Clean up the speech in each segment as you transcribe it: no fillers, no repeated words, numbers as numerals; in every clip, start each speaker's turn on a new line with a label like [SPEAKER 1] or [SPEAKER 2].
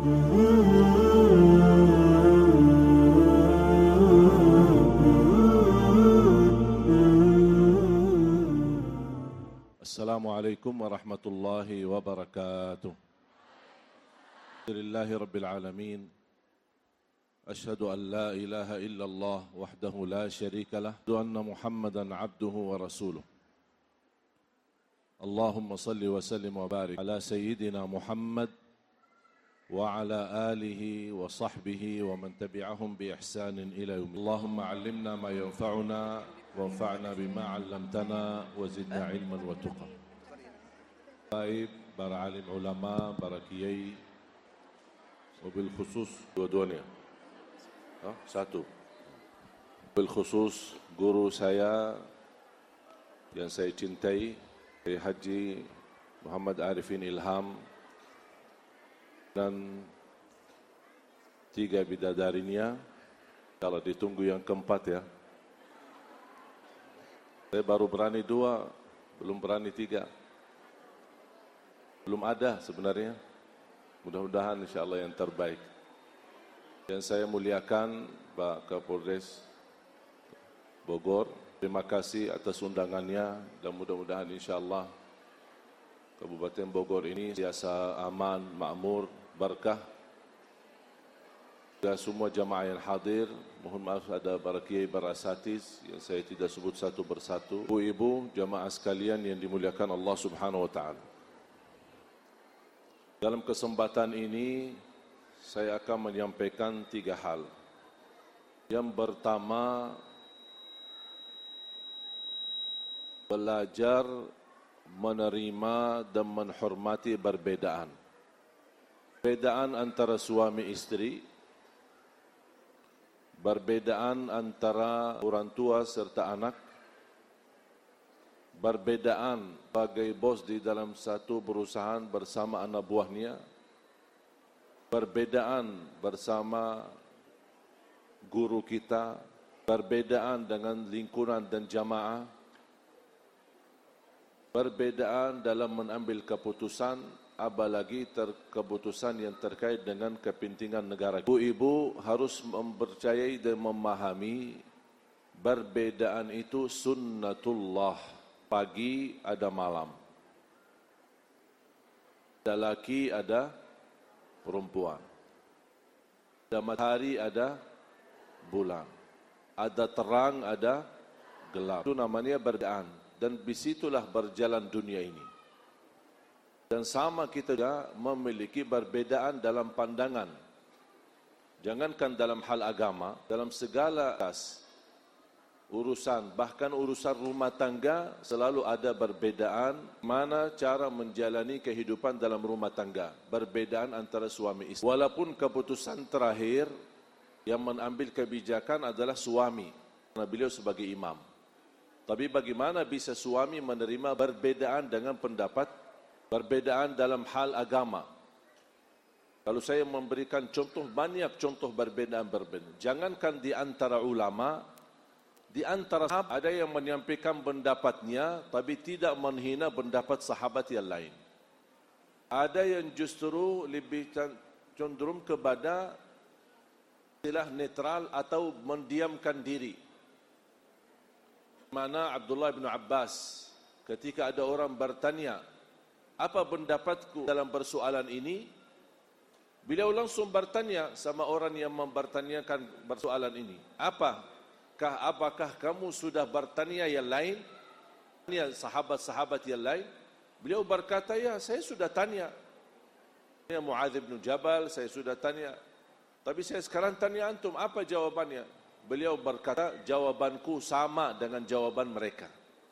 [SPEAKER 1] Assalamualaikum warahmatullahi wabarakatuh. Alhamdulillahi rabbil alamin. Ashhadu an la ilaha illallah wahdahu la syarika lah. Wa anna Muhammadan abduhu wa rasuluh. Allahumma salli wa sallim wa barik ala sayyidina Muhammad wa ala alihi wa sahbihi wa man tabi'ahum bi ihsanin ila yaumil. Allahumma 'allimna ma yanfa'una wanfa'na bima 'allamtana wa zidna 'ilman wa tuqa. Baik, para alim ulama, para kiai, wabil khusus dua-duanya. Satu. Wabil khusus guru saya yang saya cintai, Haji Muhammad Arifin Ilham, dan 3 bidadarinya. Kalau ditunggu yang keempat ya. Saya baru berani 2, belum berani 3. Belum ada sebenarnya. Mudah-mudahan insyaAllah yang terbaik. Yang saya muliakan Pak Kapolres Bogor, terima kasih atas undangannya dan mudah-mudahan insyaAllah Kabupaten Bogor ini biasa aman, makmur, berkah. Dan semua jamaah yang hadir, mohon maaf ada para kiai, para asatiz yang saya tidak sebut satu persatu. Ibu-ibu, jamaah sekalian yang dimuliakan Allah Subhanahu wa taala. Dalam kesempatan ini saya akan menyampaikan 3 hal. Yang pertama, belajar menerima dan menghormati perbedaan. Perbedaan antara suami istri, perbedaan antara orang tua serta anak, perbedaan sebagai bos di dalam satu perusahaan bersama anak buahnya, perbedaan bersama guru kita, perbedaan dengan lingkungan dan jamaah, perbedaan dalam mengambil keputusan, apalagi keputusan yang terkait dengan kepentingan negara. Ibu-ibu harus mempercayai dan memahami perbedaan itu sunnatullah. Pagi ada malam, ada laki ada perempuan, ada matahari ada bulan, ada terang ada gelap. Itu namanya perbedaan. Dan disitulah berjalan dunia ini. Dan sama kita juga memiliki perbedaan dalam pandangan. Jangankan dalam hal agama, dalam segala urusan, bahkan urusan rumah tangga selalu ada perbedaan mana cara menjalani kehidupan dalam rumah tangga. Perbedaan antara suami istri. Walaupun keputusan terakhir yang mengambil kebijakan adalah suami, karena beliau sebagai imam. Tapi bagaimana bisa suami menerima perbedaan dengan pendapat, perbedaan dalam hal agama? Kalau saya memberikan contoh, banyak contoh perbedaan. Jangankan di antara ulama, di antara sahabat ada yang menyampaikan pendapatnya, tapi tidak menghina pendapat sahabat yang lain. Ada yang justru lebih cenderung kepada istilah netral atau mendiamkan diri. Mana Abdullah bin Abbas ketika ada orang bertanya, apa pendapatku dalam persoalan ini? Beliau langsung bertanya sama orang yang mempertanyakan persoalan ini. Apakah kamu sudah bertanya yang lain? Tanya sahabat-sahabat yang lain? Beliau berkata, ya saya sudah tanya. Ya Muadz bin Jabal, saya sudah tanya. Tapi saya sekarang tanya antum, apa jawabannya? Beliau berkata, jawabanku sama dengan jawaban mereka.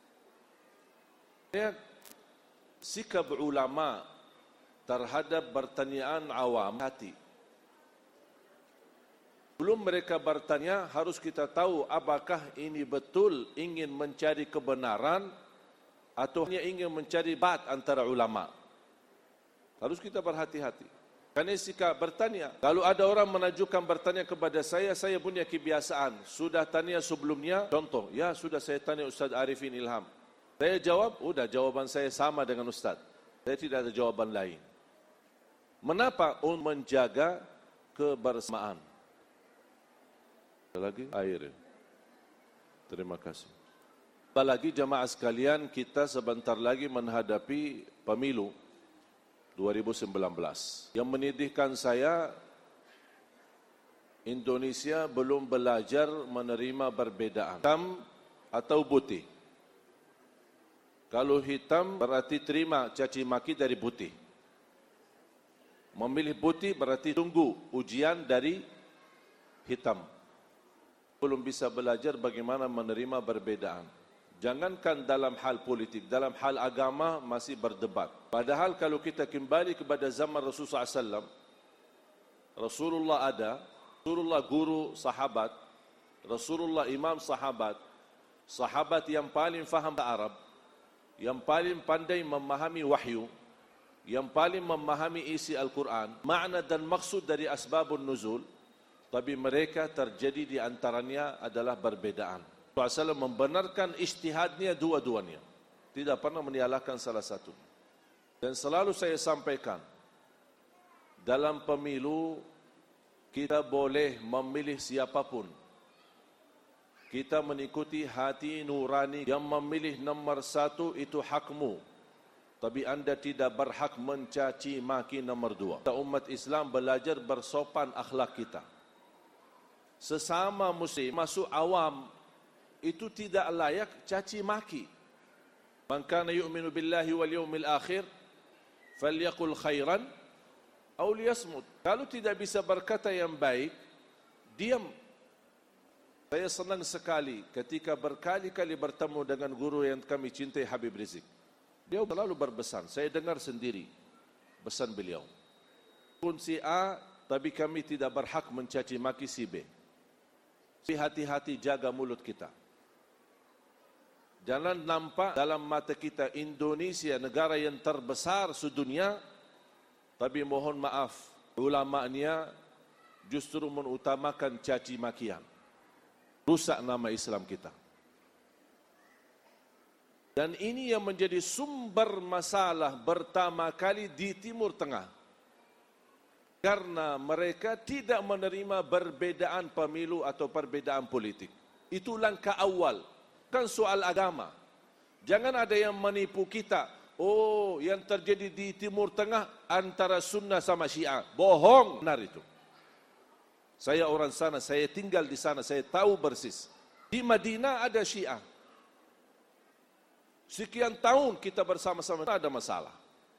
[SPEAKER 1] Sikap ulama terhadap pertanyaan awam hati. Belum mereka bertanya, harus kita tahu apakah ini betul ingin mencari kebenaran atau hanya ingin mencari bat antara ulama. Harus kita berhati-hati. Karena sikap bertanya, kalau ada orang menajukan bertanya kepada saya punya kebiasaan. Sudah tanya sebelumnya, contoh, ya sudah saya tanya Ustaz Arifin Ilham. Saya jawab, udah jawaban saya sama dengan Ustaz. Saya tidak ada jawaban lain. Mengapa? Untuk menjaga kebersamaan. Ada lagi? Air. Terima kasih. Apalagi jamaah sekalian, kita sebentar lagi menghadapi pemilu 2019. Yang menyedihkan saya, Indonesia belum belajar menerima perbedaan. Hitam atau putih. Kalau hitam berarti terima caci maki dari putih. Memilih putih berarti tunggu ujian dari hitam. Belum bisa belajar bagaimana menerima perbedaan. Jangankan dalam hal politik, dalam hal agama masih berdebat. Padahal kalau kita kembali kepada zaman Rasulullah SAW, Rasulullah ada, Rasulullah guru sahabat, Rasulullah imam sahabat, sahabat yang paling faham Arab, yang paling pandai memahami wahyu, yang paling memahami isi Al-Quran, makna dan maksud dari asbabun nuzul, tapi mereka terjadi di antaranya adalah perbedaan. Rasulullah SAW membenarkan ijtihadnya dua-duanya, tidak pernah menyalahkan salah satu. Dan selalu saya sampaikan, dalam pemilu kita boleh memilih siapapun. Kita mengikuti hati nurani. Yang memilih nomor satu itu hakmu. Tapi anda tidak berhak mencaci maki nomor dua. Kita umat Islam belajar bersopan akhlak kita. Sesama muslim, masuk awam, itu tidak layak caci maki. Man kana yu'minu billahi wal yawmil akhir, falyaqul khairan aw liyasmut. Kalau tidak bisa berkata yang baik, diam. Saya senang sekali ketika berkali-kali bertemu dengan guru yang kami cintai, Habib Rizik. Beliau selalu berpesan, saya dengar sendiri pesan beliau. Pun si A, tapi kami tidak berhak mencaci maki si B. Si hati-hati jaga mulut kita. Jangan nampak dalam mata kita Indonesia negara yang terbesar sedunia, tapi mohon maaf, ulama'nya justru mengutamakan caci makian. Rusak nama Islam kita. Dan ini yang menjadi sumber masalah pertama kali di Timur Tengah. Karena mereka tidak menerima perbedaan pemilu atau perbedaan politik. Itu langkah awal. Bukan soal agama. Jangan ada yang menipu kita. Oh, yang terjadi di Timur Tengah antara Sunnah sama Syiah. Bohong. Benar itu. Saya orang sana, saya tinggal di sana, saya tahu persis. Di Madinah ada Syiah. Sekian tahun kita bersama-sama, tidak ada masalah.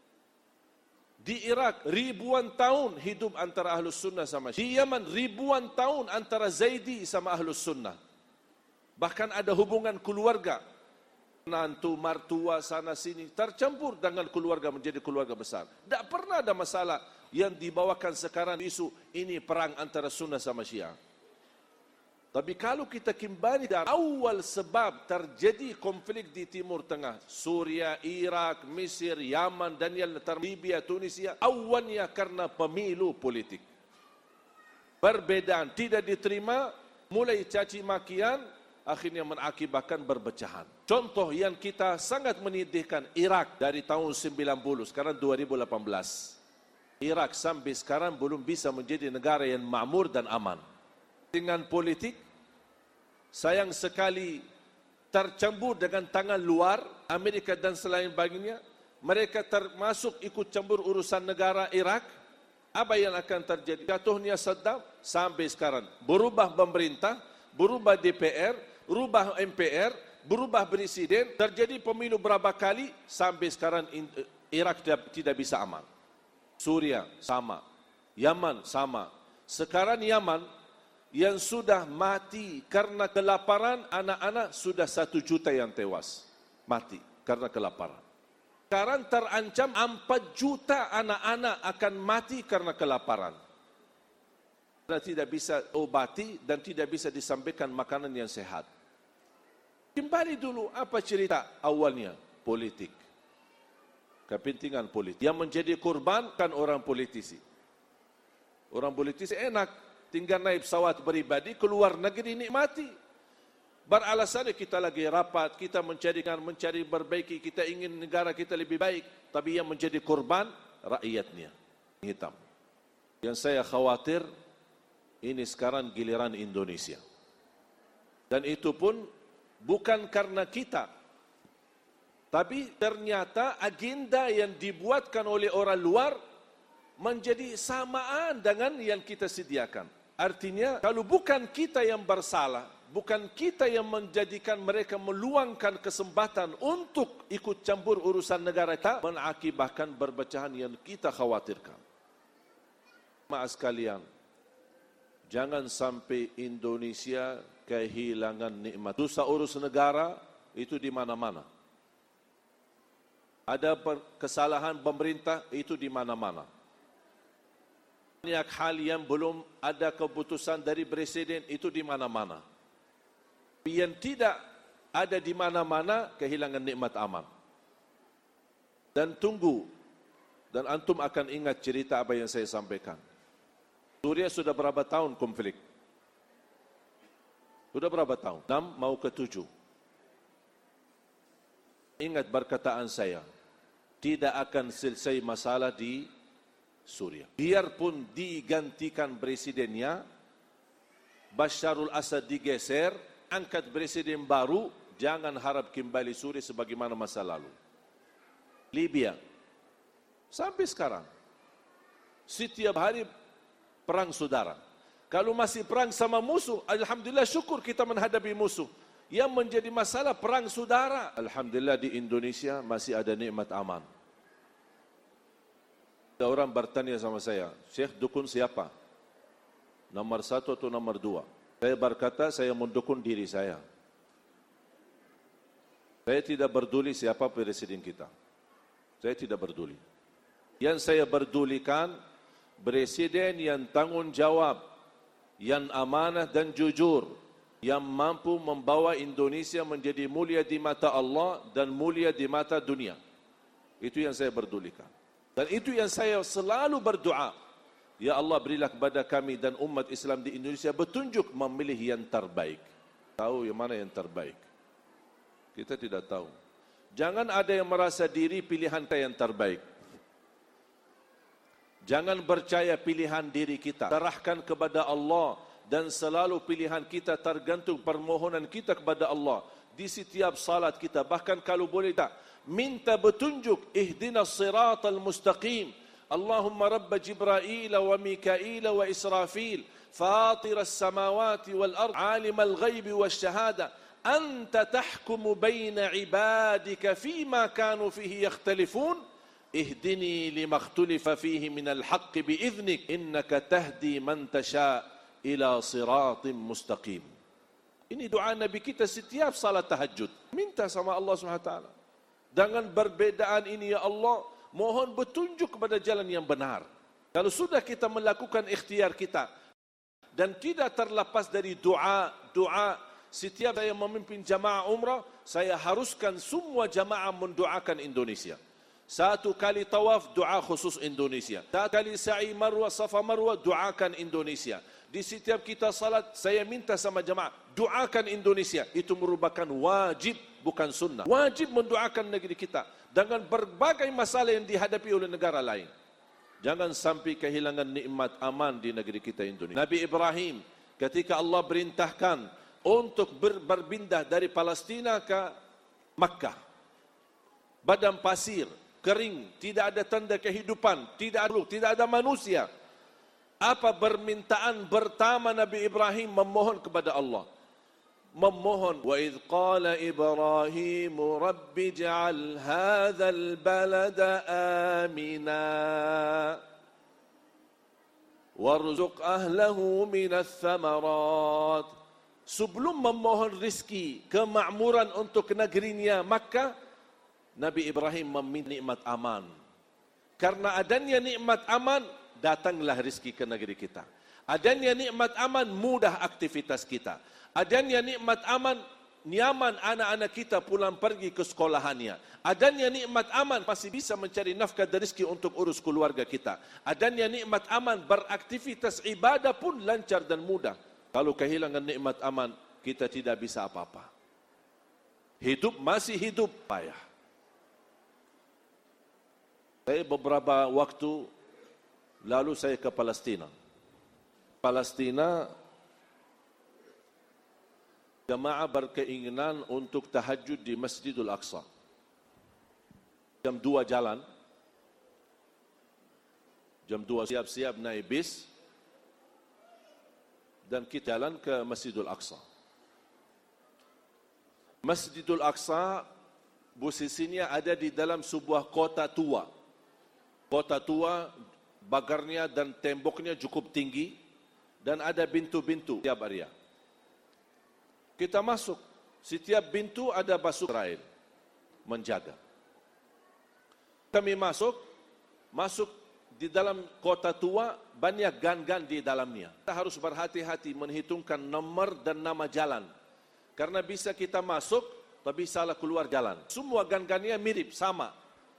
[SPEAKER 1] Di Irak, ribuan tahun hidup antara Ahlus Sunnah sama Syiah. Di Yaman, ribuan tahun antara Zaidi sama Ahlus Sunnah. Bahkan ada hubungan keluarga. Nantu, martua, sana sini, tercampur dengan keluarga menjadi keluarga besar. Tidak pernah ada masalah yang dibawakan sekarang isu ini perang antara Sunnah sama Syiah. Tapi kalau kita kembali dari awal sebab terjadi konflik di Timur Tengah, Suria, Irak, Mesir, Yaman dan yang Libya, Tunisia, awalnya karena pemilu politik. Perbedaan tidak diterima, mulai caci makian, akhirnya mengakibatkan perpecahan. Contoh yang kita sangat menyedihkan, Irak dari tahun 90, sekarang 2018. Irak sampai sekarang belum bisa menjadi negara yang makmur dan aman. Dengan politik, sayang sekali tercampur dengan tangan luar, Amerika dan selain baginya, mereka termasuk ikut campur urusan negara Irak. Apa yang akan terjadi? Jatuhnya Saddam sampai sekarang. Berubah pemerintah, berubah DPR, berubah MPR, berubah presiden, terjadi pemilu berapa kali, sampai sekarang Irak tidak bisa aman. Suria sama, Yaman sama. Sekarang Yaman yang sudah mati karena kelaparan, anak-anak sudah 1 juta yang tewas. Mati karena kelaparan. Sekarang terancam 4 juta anak-anak akan mati karena kelaparan. Karena tidak bisa obati dan tidak bisa disampaikan makanan yang sehat. Kembali dulu, apa cerita awalnya? Politik. Kepentingan politik. Yang menjadi korban kan orang politisi. Orang politisi enak, tinggal naik pesawat pribadi keluar negeri nikmati. Beralasan kita lagi rapat, kita mencari perbaiki, kita ingin negara kita lebih baik, tapi yang menjadi korban rakyatnya hitam. Yang saya khawatir, ini sekarang giliran Indonesia. Dan itu pun bukan karena kita, tapi ternyata agenda yang dibuatkan oleh orang luar menjadi samaan dengan yang kita sediakan. Artinya, kalau bukan kita yang bersalah, bukan kita yang menjadikan mereka meluangkan kesempatan untuk ikut campur urusan negara kita, mengakibatkan perpecahan yang kita khawatirkan. Maaf sekalian, jangan sampai Indonesia kehilangan nikmat. Dosa urus negara itu di mana-mana. Ada kesalahan pemerintah itu di mana-mana. Banyak hal yang belum ada keputusan dari presiden itu di mana-mana. Yang tidak ada di mana-mana kehilangan nikmat aman. Dan tunggu, dan antum akan ingat cerita apa yang saya sampaikan. Suria sudah berapa tahun konflik? Sudah berapa tahun? 6 mau ke 7. Ingat perkataan saya, tidak akan selesai masalah di Suria. Biarpun digantikan presidennya, Basharul Asad digeser, angkat presiden baru, jangan harap kembali Suria sebagaimana masa lalu. Libya, sampai sekarang, setiap hari perang saudara. Kalau masih perang sama musuh, alhamdulillah syukur kita menghadapi musuh. Yang menjadi masalah perang saudara. Alhamdulillah di Indonesia masih ada nikmat aman. Ada orang bertanya sama saya, Syekh dukun siapa? Nomor 1 atau nomor 2? Saya berkata, saya mendukung diri saya. Saya tidak peduli siapa presiden kita. Saya tidak peduli. Yang saya pedulikan, presiden yang tanggung jawab, yang amanah dan jujur, yang mampu membawa Indonesia menjadi mulia di mata Allah dan mulia di mata dunia. Itu yang saya pedulikan. Dan itu yang saya selalu berdoa. Ya Allah, berilah kepada kami dan umat Islam di Indonesia petunjuk memilih yang terbaik. Tahu yang mana yang terbaik? Kita tidak tahu. Jangan ada yang merasa diri pilihan kita yang terbaik. Jangan percaya pilihan diri kita. Serahkan kepada Allah dan selalu pilihan kita tergantung permohonan kita kepada Allah. Di setiap salat kita, bahkan kalau boleh tak, minta petunjuk, ihdinas siratal mustaqim. Allahumma rabb Jibril wa Mikail wa Israfil, fatiras samawati wal ard, alimal ghaibi was syahada, anta tahkumu baina ibadika fima kanu fihi yakhtalifun. Ihdini lima ikhtalafa fihi minal haqqi bi'idhnik innaka tahdi man tasha' ila siratim mustaqim. Ini doa Nabi kita setiap salat tahajud. Minta sama Allah SWT. Dengan perbedaan ini ya Allah, mohon petunjuk kepada jalan yang benar. Kalau sudah kita melakukan ikhtiar kita dan tidak terlepas dari doa, setiap saya memimpin jamaah umrah, saya haruskan semua jamaah mendoakan Indonesia. Satu kali tawaf, doa khusus Indonesia. Satu kali sa'i marwah, safa marwah, doakan Indonesia. Di setiap kita salat, saya minta sama jamaah, doakan Indonesia. Itu merupakan wajib, bukan sunnah. Wajib mendoakan negeri kita. Dengan berbagai masalah yang dihadapi oleh negara lain. Jangan sampai kehilangan nikmat aman di negeri kita Indonesia. Nabi Ibrahim, ketika Allah perintahkan untuk berpindah dari Palestina ke Makkah. Padang pasir, kering, tidak ada tanda kehidupan, tidak ada manusia. Apa permintaan pertama Nabi Ibrahim memohon kepada Allah? Memohon, wa idh qala Ibrahim rabbi ij'al hadzal balada amina warzuq ahlahu minas thamarat. Sebelum memohon rizki, kemakmuran untuk negerinya Makkah, Nabi Ibrahim meminta nikmat aman. Karena adanya nikmat aman, datanglah rezeki ke negeri kita. Adanya nikmat aman, mudah aktivitas kita. Adanya nikmat aman, nyaman anak-anak kita pulang pergi ke sekolahannya. Adanya nikmat aman, masih bisa mencari nafkah dan rezeki untuk urus keluarga kita. Adanya nikmat aman, beraktivitas ibadah pun lancar dan mudah. Kalau kehilangan nikmat aman, kita tidak bisa apa-apa. Hidup masih hidup, payah. Saya beberapa waktu Lalu saya ke Palestina. Palestina, jamaah berkeinginan untuk tahajud di Masjidul Aqsa. Jam 2 jalan, jam 2 siap-siap naik bis, dan kita jalan ke Masjidul Aqsa. Masjidul Aqsa posisinya ada di dalam sebuah kota tua. Kota tua, bagarnya dan temboknya cukup tinggi, dan ada pintu-pintu tiap area. Kita masuk, setiap pintu ada pasukan Israel menjaga. Kami masuk di dalam kota tua, banyak gang-gang di dalamnya. Kita harus berhati-hati menghitungkan nomor dan nama jalan. Karena bisa kita masuk, tapi salah keluar jalan. Semua gang-gangnya mirip, sama.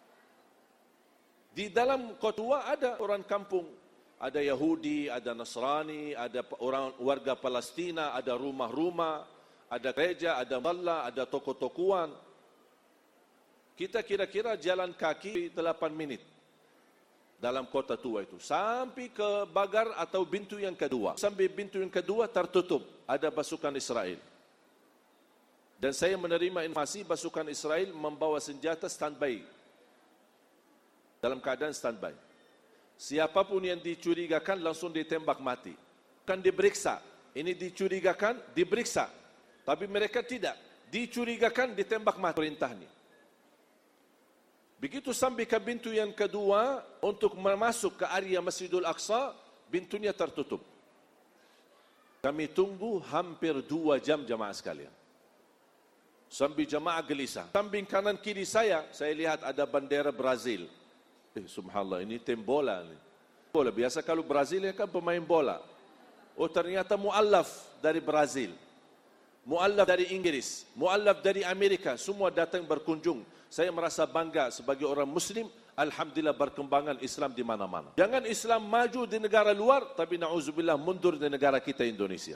[SPEAKER 1] Di dalam kota tua ada orang kampung. Ada Yahudi, ada Nasrani, ada orang warga Palestina, ada rumah-rumah, ada gereja, ada musala, ada toko-tokoan. Kita kira-kira jalan kaki 8 menit dalam kota tua itu. Sampai ke bagar atau pintu yang kedua. Sampai pintu yang kedua tertutup. Ada pasukan Israel. Dan saya menerima informasi pasukan Israel membawa senjata standby. Dalam keadaan standby. Siapapun yang dicurigakan langsung ditembak mati. Kan diperiksa. Ini dicurigakan, diperiksa. Tapi mereka tidak. Dicurigakan, ditembak mati perintahnya. Begitu sampai ke pintu yang kedua, untuk masuk ke area Masjidul Aqsa, pintunya tertutup. Kami tunggu hampir 2 jam jamaah sekalian. Sampai jamaah gelisah. Samping kanan kiri saya lihat ada bendera Brazil. Subhanallah, ini tim bola. Bola biasa kalau Brazil kan pemain bola. Oh ternyata mu'allaf dari Brazil. Mu'allaf dari Inggris. Mu'allaf dari Amerika. Semua datang berkunjung. Saya merasa bangga sebagai orang Muslim. Alhamdulillah berkembangan Islam di mana-mana. Jangan Islam maju di negara luar, tapi na'udzubillah mundur di negara kita Indonesia.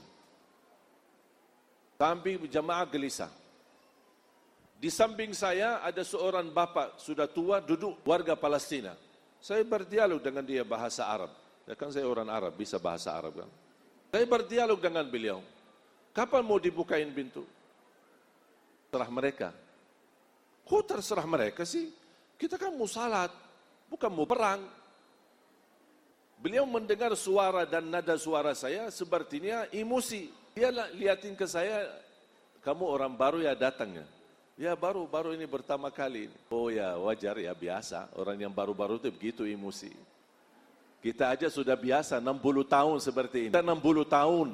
[SPEAKER 1] Sampai jamaah gelisah. Di samping saya ada seorang bapak sudah tua duduk warga Palestina. Saya berdialog dengan dia bahasa Arab. Ya kan saya orang Arab, bisa bahasa Arab kan. Saya berdialog dengan beliau. Kapan mau dibukain pintu? Terserah mereka. Kok terserah mereka sih? Kita kan mau salat, bukan mau perang. Beliau mendengar suara dan nada suara saya sepertinya emosi. Dia liatin ke saya, kamu orang baru ya datangnya. Ya baru ini pertama kali. Oh ya wajar ya biasa. Orang yang baru-baru itu begitu emosi. Kita aja sudah biasa 60 tahun seperti ini. Kita 60 tahun.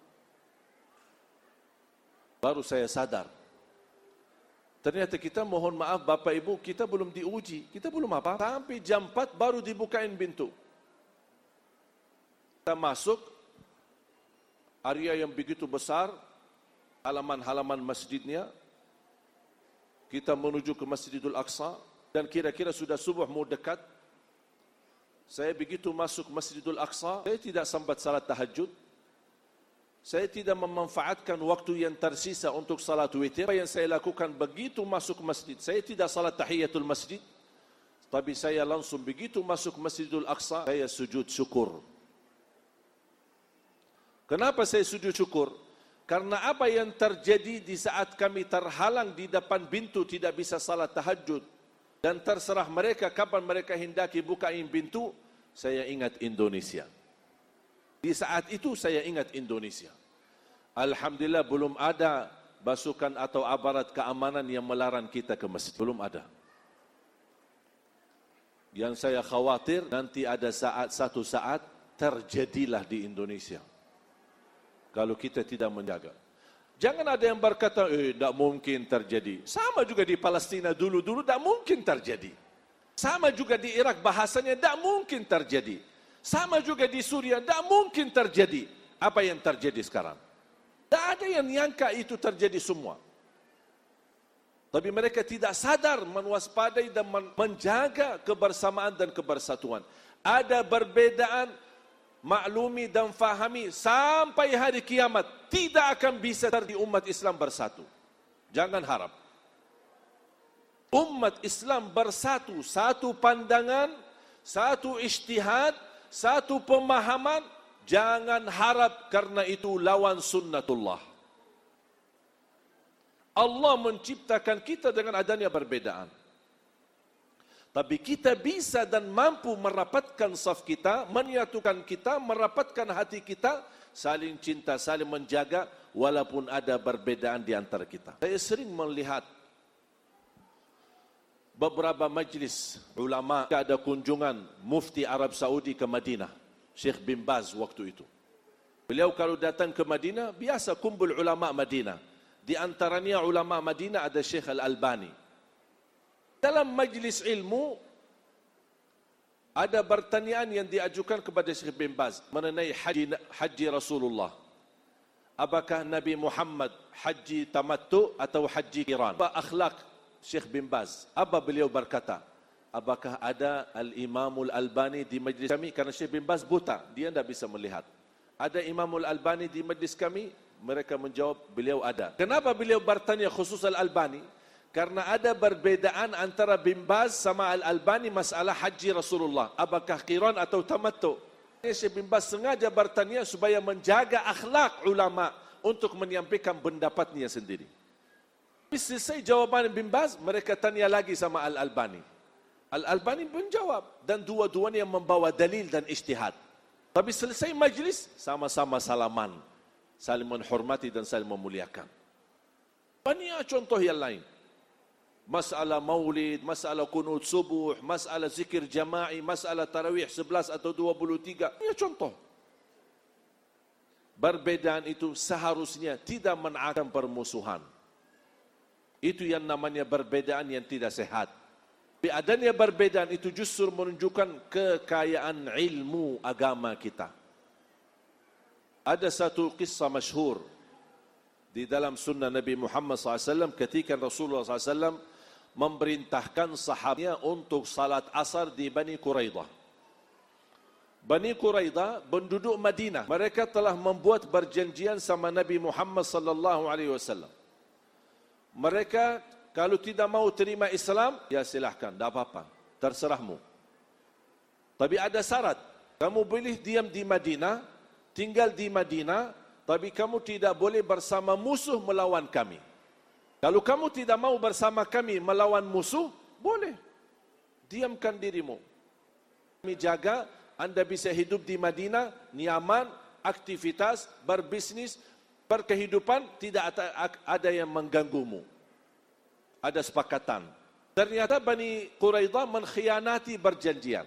[SPEAKER 1] Baru saya sadar. Ternyata kita mohon maaf Bapak Ibu, kita belum diuji. Kita belum apa. Sampai jam 4 baru dibukain pintu. Kita masuk area yang begitu besar. Halaman-halaman masjidnya. Kita menuju ke Masjidul Aqsa dan kira-kira sudah subuh mau dekat. Saya begitu masuk Masjidul Aqsa, saya tidak sempat salat tahajud. Saya tidak memanfaatkan waktu yang tersisa untuk salat witir. Apa yang saya lakukan begitu masuk masjid, saya tidak salat tahiyatul masjid. Tapi saya langsung begitu masuk Masjidul Aqsa, saya sujud syukur. Kenapa saya sujud syukur? Karena apa yang terjadi di saat kami terhalang di depan pintu tidak bisa salat tahajud dan terserah mereka kapan mereka hendaki bukain pintu, saya ingat Indonesia. Di saat itu saya ingat Indonesia. Alhamdulillah belum ada pasukan atau aparat keamanan yang melarang kita ke masjid. Belum ada. Yang saya khawatir nanti ada satu saat terjadilah di Indonesia. Kalau kita tidak menjaga. Jangan ada yang berkata, tidak mungkin terjadi. Sama juga di Palestina dulu-dulu, tidak mungkin terjadi. Sama juga di Irak bahasanya, tidak mungkin terjadi. Sama juga di Suriah, tidak mungkin terjadi. Apa yang terjadi sekarang? Tidak ada yang nyangka itu terjadi semua. Tapi mereka tidak sadar mewaspadai dan menjaga kebersamaan dan kebersatuan. Ada perbedaan, maklumi dan fahami sampai hari kiamat tidak akan bisa terjadi umat Islam bersatu. Jangan harap. Umat Islam bersatu, satu pandangan, satu ijtihad, satu pemahaman, jangan harap karena itu lawan sunnatullah. Allah menciptakan kita dengan adanya perbedaan. Tapi kita bisa dan mampu merapatkan saf kita, menyatukan kita, merapatkan hati kita, saling cinta, saling menjaga, walaupun ada perbedaan di antara kita. Saya sering melihat beberapa majlis ulama, ada kunjungan mufti Arab Saudi ke Madinah, Syekh bin Baz waktu itu. Beliau kalau datang ke Madinah, biasa kumpul ulama Madinah. Di antaranya ulama Madinah ada Syekh Al-Albani. Dalam majlis ilmu, ada pertanyaan yang diajukan kepada Syekh bin Baz mengenai haji Rasulullah. Apakah Nabi Muhammad haji tamattu atau haji qiran? Apa akhlak Syekh bin Baz? Apa beliau berkata? Apakah ada Al-Imamul Albani di majlis kami? Karena Syekh bin Baz buta, dia tidak bisa melihat. Ada Imamul Albani di majlis kami? Mereka menjawab, beliau ada. Kenapa beliau bertanya khusus Al-Albani? Karena ada perbedaan antara bin Baz sama Al-Albani masalah haji Rasulullah. Apakah qiran atau tamattu? Syekh bin Baz sengaja bertanya supaya menjaga akhlak ulama untuk menyampaikan pendapatnya sendiri. Selesai jawaban bin Baz, mereka tanya lagi sama Al-Albani. Al-Albani menjawab dan dua-duanya membawa dalil dan ijtihad. Tapi selesai majlis, sama-sama salaman, saling menghormati dan saling memuliakan. Banyak contoh yang lain. Masalah maulid, masalah kunut subuh, masalah zikir jama'i, masalah tarawih 11 atau 23. Ini contoh. Perbedaan itu seharusnya tidak mengakibatkan permusuhan. Itu yang namanya perbedaan yang tidak sehat. Tapi adanya perbedaan itu justru menunjukkan kekayaan ilmu agama kita. Ada satu kisah masyhur di dalam sunnah Nabi Muhammad SAW ketika Rasulullah SAW memerintahkan sahabatnya untuk salat asar di Bani Quraidah. Bani Quraidah penduduk Madinah. Mereka telah membuat perjanjian sama Nabi Muhammad sallallahu alaihi wasallam. Mereka kalau tidak mau terima Islam, ya silahkan, tidak apa-apa, terserahmu. Tapi ada syarat, kamu boleh diam di Madinah, tinggal di Madinah, tapi kamu tidak boleh bersama musuh melawan kami. Kalau kamu tidak mau bersama kami melawan musuh, boleh. Diamkan dirimu. Kami jaga, Anda bisa hidup di Madinah, nyaman, aktivitas, berbisnis, berkehidupan, tidak ada yang mengganggumu. Ada sepakatan. Ternyata Bani Quraidah mengkhianati perjanjian.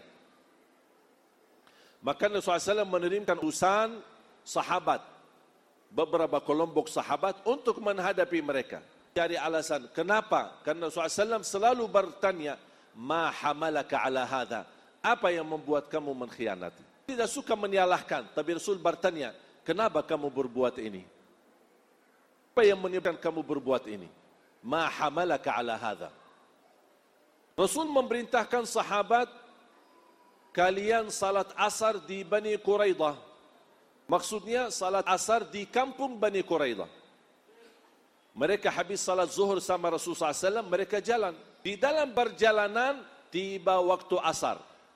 [SPEAKER 1] Maka Rasulullah SAW mengirimkan utusan sahabat, beberapa kelompok sahabat untuk menghadapi mereka. Cari alasan. Kenapa? Karena Rasulullah SAW selalu bertanya, ma hamalaka ala hadha? Apa yang membuat kamu mengkhianati? Tidak suka menyalahkan, tapi Rasul bertanya, kenapa kamu berbuat ini? Apa yang menyebabkan kamu berbuat ini? Ma hamalaka ala hadha? Rasul memerintahkan sahabat, kalian salat asar di Bani Quraidah. Maksudnya salat asar di kampung Bani Quraidah. Mereka habis salat zuhur sama Rasulullah SAW, mereka jalan. Di dalam perjalanan, tiba waktu asar.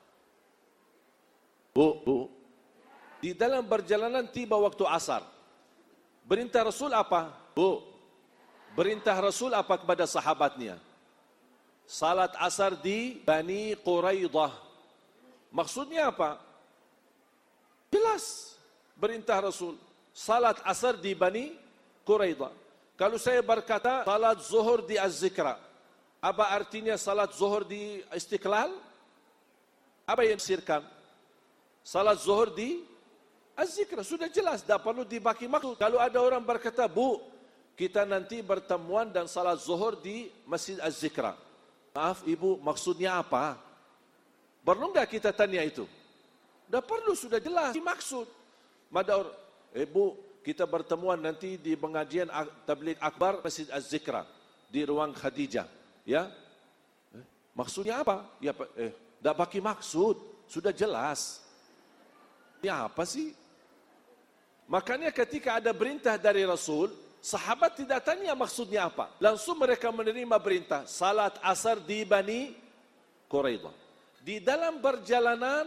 [SPEAKER 1] Di dalam perjalanan, tiba waktu asar. Perintah Rasul apa? Perintah Rasul apa kepada sahabatnya? Salat asar di Bani Quraidah. Maksudnya apa? Jelas. Perintah Rasul. Salat asar di Bani Quraidah. Kalau saya berkata salat zuhur di Az-Zikra, apa artinya salat zuhur di Istiqlal? Apa yang disirkan? Salat zuhur di Az-Zikra, sudah jelas, tidak perlu dibagi maksud. Kalau ada orang berkata, Bu, kita nanti bertemuan dan salat zuhur di Masjid Az-Zikra. Maaf ibu, maksudnya apa? Perlu enggak kita tanya itu? Tidak perlu, sudah jelas dimaksud. Ada orang, Bu, kita bertemuan nanti di pengajian Tabligh Akbar Masjid Az-Zikra di ruang Khadijah, ya. Maksudnya apa? Ya, enggak pakai maksud, sudah jelas. Ini apa sih? Makanya ketika ada perintah dari Rasul, sahabat tidak tanya maksudnya apa. Langsung mereka menerima perintah salat asar di Bani Quraidah. Di dalam perjalanan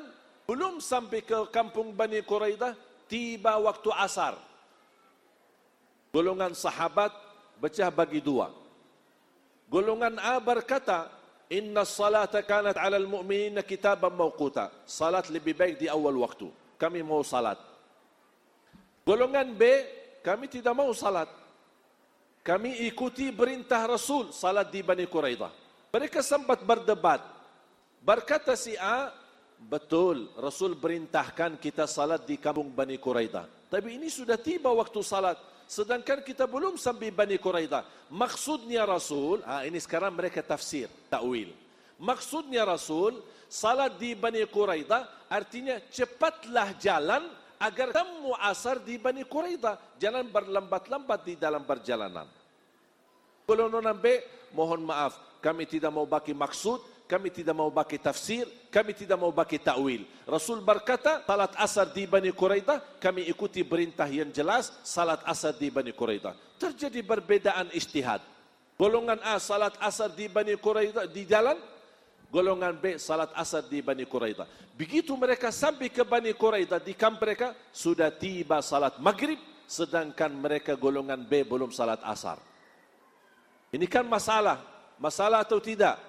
[SPEAKER 1] Belum sampai ke kampung Bani Quraidah, tiba waktu asar. Golongan sahabat pecah bagi dua. Golongan A berkata, inna salata kanat alal mu'minina kitaban mawquta. Salat lebih baik di awal waktu. Kami mau salat. Golongan B, kami tidak mau salat. Kami ikuti perintah Rasul salat di Bani Quraidah. Mereka sempat berdebat. Berkata si A, betul, Rasul perintahkan kita salat di kampung Bani Quraidah. Tapi ini sudah tiba waktu salat. Sedangkan kita belum sampai Bani Quraidah. Maksudnya Rasul, ini sekarang mereka tafsir, takwil. Maksudnya Rasul, salat di Bani Quraidah artinya cepatlah jalan agar kamu asar di Bani Quraidah. Jangan berlambat-lambat di dalam perjalanan. Golongan B, mohon maaf, kami tidak mau bagi maksud, kami tidak mau bagi tafsir, kami tidak mau bagi takwil. Rasul berkata, salat asar di Bani Quraidah, kami ikuti perintah yang jelas, salat asar di Bani Quraidah. Terjadi perbedaan ijtihad. Golongan A, salat asar di Bani Quraidah di jalan, golongan B, salat asar di Bani Quraidah. Begitu mereka sampai ke Bani Quraidah, di kamp mereka, sudah tiba salat maghrib, sedangkan mereka golongan B belum salat asar. Ini kan masalah atau tidak?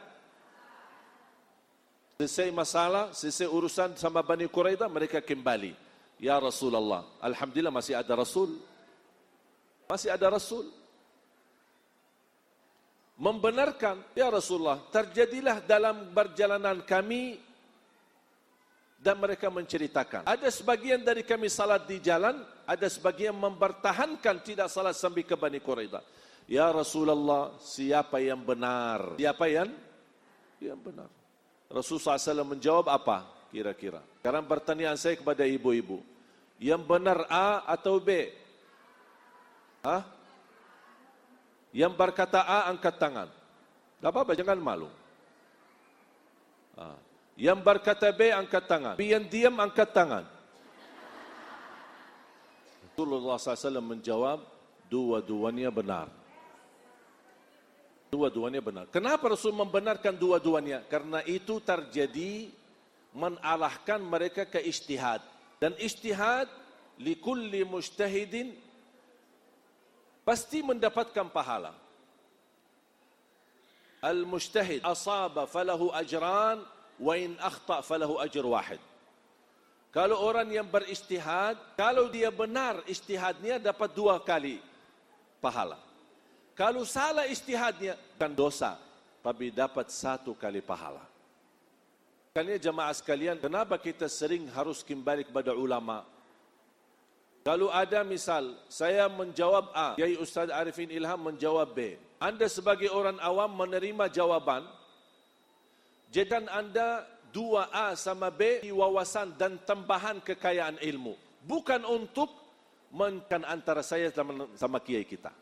[SPEAKER 1] Selesai masalah, selesai urusan sama Bani Quraidah, mereka kembali. Ya Rasulullah, alhamdulillah masih ada Rasul. Masih ada Rasul. Membenarkan, ya Rasulullah, terjadilah dalam perjalanan kami, dan mereka menceritakan. Ada sebagian dari kami salat di jalan, ada sebagian mempertahankan tidak salat sampai ke Bani Quraidah. Ya Rasulullah, siapa yang benar? Siapa yang benar? Rasulullah SAW menjawab apa kira-kira? Sekarang pertanyaan saya kepada ibu-ibu. Yang benar A atau B? Yang berkata A angkat tangan. Tak apa-apa, jangan malu. Yang berkata B angkat tangan. Yang diam angkat tangan. Rasulullah SAW menjawab, dua-duanya benar. Dua-duanya benar. Kenapa Rasul membenarkan dua-duanya? Karena itu terjadi mengalahkan mereka ke ijtihad. Dan ijtihad likulli mujtahidin pasti mendapatkan pahala. Al-mujtahid asaba falahu ajran wa in akhta falahu ajr wahid. Kalau orang yang berijtihad, kalau dia benar ijtihadnya dapat 2 kali pahala. Kalau salah ijtihadnya, bukan dosa, tapi dapat 1 kali pahala. Makanya jemaah sekalian, kenapa kita sering harus kembali kepada ulama? Kalau ada misal, saya menjawab A, Kiai Ustaz Arifin Ilham menjawab B. Anda sebagai orang awam menerima jawaban, jadikan Anda 2A sama B di wawasan dan tambahan kekayaan ilmu. Bukan untuk menkan antara saya sama kiai kita.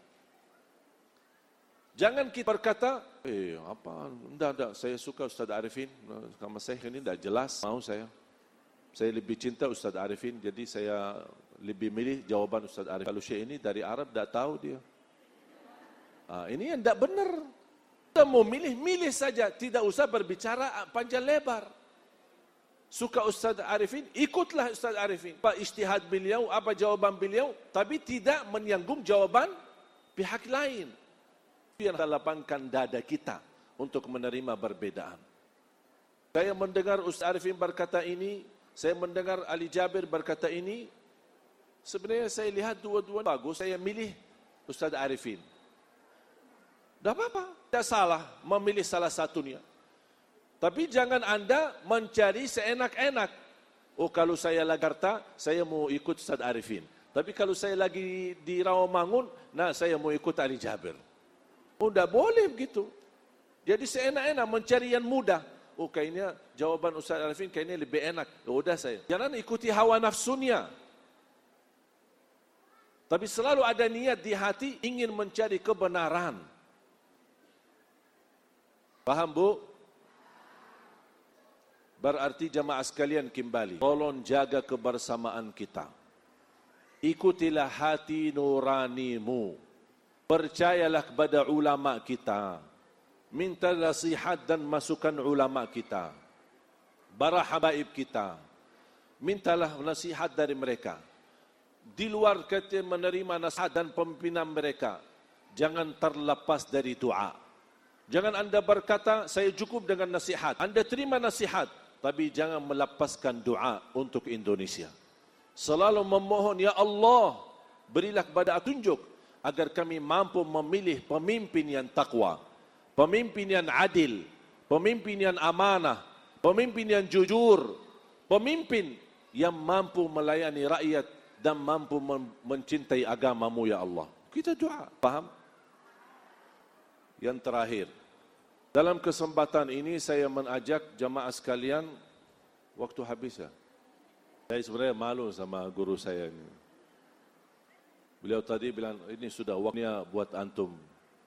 [SPEAKER 1] Jangan kita berkata, enggak, saya suka Ustaz Arifin, sama saya ini enggak jelas, mau saya. Saya lebih cinta Ustaz Arifin, jadi saya lebih milih jawaban Ustaz Arifin. Kalau Syekh ini dari Arab, enggak tahu dia. Ini yang enggak benar. Kita mau milih saja, tidak usah berbicara panjang lebar. Suka Ustaz Arifin, ikutlah Ustaz Arifin. Apa ijtihad beliau, apa jawaban beliau, tapi tidak menyanggung jawaban pihak lain. Yang lapangkan dada kita untuk menerima perbedaan. Saya mendengar Ustaz Arifin berkata ini, saya mendengar Ali Jabir berkata ini, sebenarnya saya lihat dua-duanya bagus, saya milih Ustaz Arifin. Tidak apa-apa, tidak salah memilih salah satunya. Tapi jangan Anda mencari seenak-enak. Oh, kalau saya Lagarta, saya mau ikut Ustaz Arifin. Tapi kalau saya lagi di Rawamangun, saya mau ikut Ali Jabir. Oh, tidak boleh begitu. Jadi seenak-enak mencari yang mudah. Oh, kayaknya jawaban Ustaz Arifin kayaknya lebih enak. Udah saya. Jangan ikuti hawa nafsunya. Tapi selalu ada niat di hati ingin mencari kebenaran. Paham, Bu? Berarti jamaah sekalian kembali. Tolong jaga kebersamaan kita. Ikutilah hati nuranimu. Percayalah kepada ulama kita. Minta nasihat dan masukan ulama kita. Para habaib kita. mintalah nasihat dari mereka. Di luar kita menerima nasihat dan pemimpinan mereka, jangan terlepas dari doa. Jangan anda berkata, saya cukup dengan nasihat. Anda terima nasihat, tapi jangan melepaskan doa untuk Indonesia. Selalu memohon, ya Allah, berilah kepada petunjuk agar kami mampu memilih pemimpin yang takwa, pemimpin yang adil, pemimpin yang amanah, pemimpin yang jujur, pemimpin yang mampu melayani rakyat dan mampu mencintai agamamu, ya Allah. Kita doa, paham? Yang terakhir, dalam kesempatan ini saya mengajak jamaah sekalian, waktu habis ya. Saya sebenarnya malu sama guru saya ini. Beliau tadi bilang, ini sudah waktunya buat antum.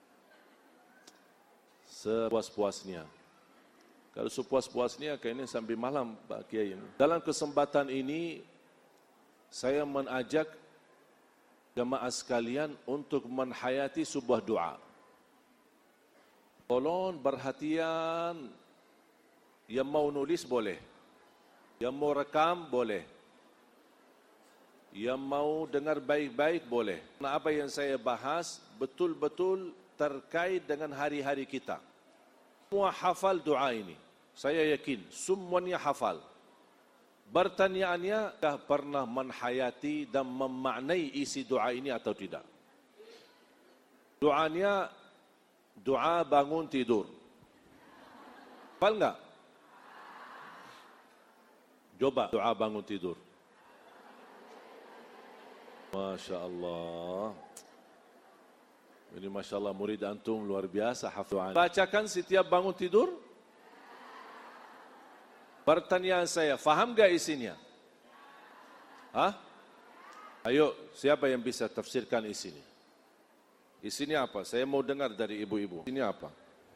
[SPEAKER 1] Sepuas-puasnya. Kalau sepuas-puasnya kayaknya sampai malam Pak Kiai ini. Dalam kesempatan ini, saya mengajak jamaah sekalian untuk menghayati sebuah doa. Tolong perhatian, yang mau nulis boleh, yang mau rekam boleh, yang mau dengar baik-baik boleh. Nah, apa yang saya bahas betul-betul terkait dengan hari-hari kita. Semua hafal doa ini, saya yakin semuanya hafal. Pertanyaannya, dah pernah menghayati dan memaknai isi doa ini atau tidak? Doanya doa bangun tidur. Hafal enggak? Coba doa bangun tidur. Masya Allah. Ini Masya Allah murid antum luar biasa hafal. Bacakan setiap bangun tidur. Pertanyaan saya, faham enggak isinya? Hah? Ayo, siapa yang bisa tafsirkan isinya? Isinya apa? Saya mau dengar dari ibu-ibu. Isinya apa?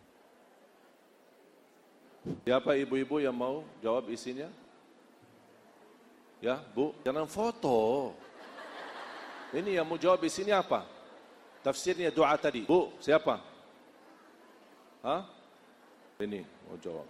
[SPEAKER 1] Siapa ibu-ibu yang mau jawab isinya? Ya, Bu, jangan foto. Ini yang mau jawab isinya apa? Tafsirnya doa tadi. Bu, siapa? Hah? Ini mau jawab.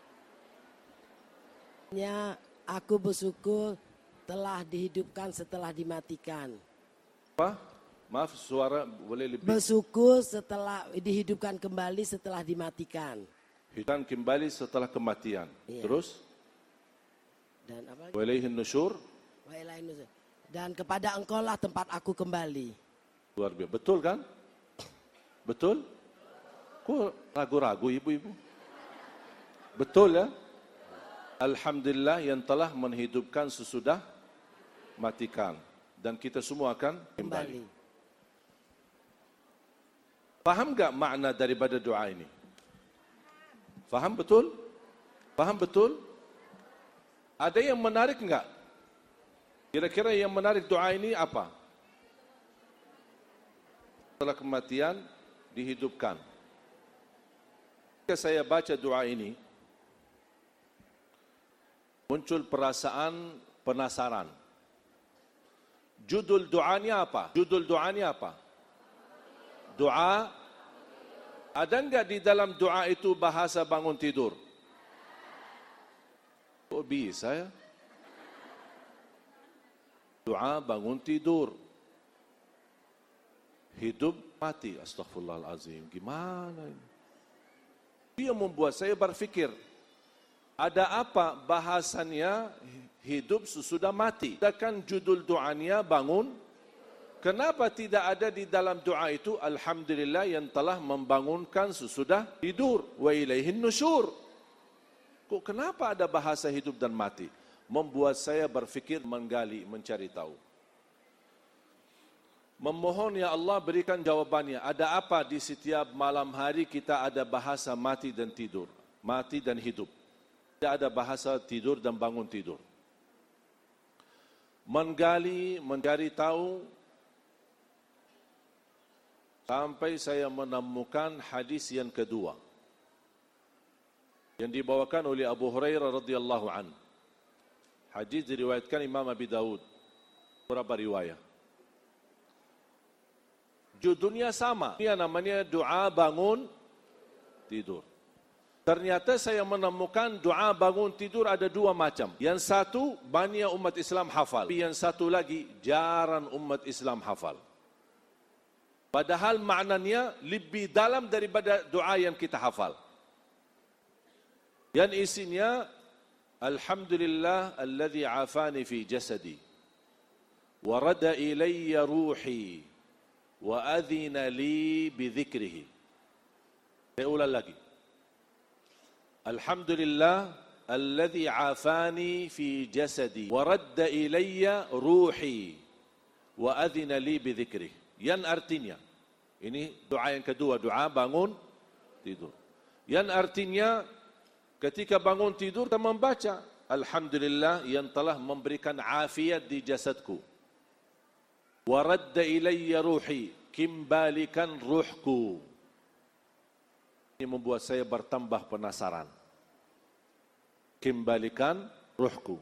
[SPEAKER 2] Aku bersyukur telah dihidupkan setelah dimatikan.
[SPEAKER 1] Apa? Maaf, suara boleh lebih.
[SPEAKER 2] Bersyukur setelah dihidupkan kembali setelah dimatikan.
[SPEAKER 1] Hidupkan kembali setelah kematian. Iya. Terus?
[SPEAKER 2] Dan apa?
[SPEAKER 1] Wa ilaihin nusyur.
[SPEAKER 2] Wa ilaihin nusyur. Dan kepada Engkau lah tempat aku kembali.
[SPEAKER 1] Luar biasa. Betul kan? Betul? Kok ragu-ragu ibu-ibu? Betul ya? Alhamdulillah yang telah menghidupkan sesudah matikan. Dan kita semua akan kembali. Faham enggak makna daripada doa ini? Faham betul? Faham betul? Ada yang menarik enggak? Kira-kira yang menarik doa ini apa? Setelah kematian dihidupkan. Ketika saya baca doa ini, muncul perasaan penasaran. Judul doanya apa? Judul doanya apa? Doa. Ada enggak di dalam doa itu bahasa bangun tidur? Kok bisa ya? Doa bangun tidur. Hidup mati. Astaghfirullahalazim. Gimana ini? Dia membuat saya berfikir, ada apa bahasannya hidup sesudah mati? Sedangkan judul doanya bangun. Kenapa tidak ada di dalam doa itu Alhamdulillah yang telah membangunkan sesudah tidur? Wa ilaihin nusyur. Kok kenapa ada bahasa hidup dan mati? Membuat saya berfikir, menggali, mencari tahu. Memohon ya Allah berikan jawabannya. Ada apa di setiap malam hari kita ada bahasa mati dan tidur, mati dan hidup. Tidak ada bahasa tidur dan bangun tidur. Menggali, mencari tahu, sampai saya menemukan hadis yang kedua yang dibawakan oleh Abu Hurairah radhiyallahu anhu. Hadis diriwayatkan Imam Abi Daud. Beberapa riwayat. Judulnya sama. Ini namanya doa bangun tidur. Ternyata saya menemukan doa bangun tidur ada dua macam. Yang satu banyak umat Islam hafal. Yang satu lagi jarang umat Islam hafal. Padahal maknanya lebih dalam daripada doa yang kita hafal. Yang isinya, Alhamdulillah alladhi afani fi jasadi. Wa radda ilayya ruhi. Wa adhina li bidhikrihi. Saya ulang lagi. Alhamdulillah alladhi afani fi jasadi wa radda ilayya ruhi wa adhina li bidhikrih. Yang artinya, ini doa yang kedua, doa bangun tidur. Yang artinya, ketika bangun tidur kita membaca Alhamdulillah yang telah memberikan afiat di jasadku. Wa radda ilayya ruhi, kembalikan ruhku. Ini membuat saya bertambah penasaran. Kembalikan ruhku.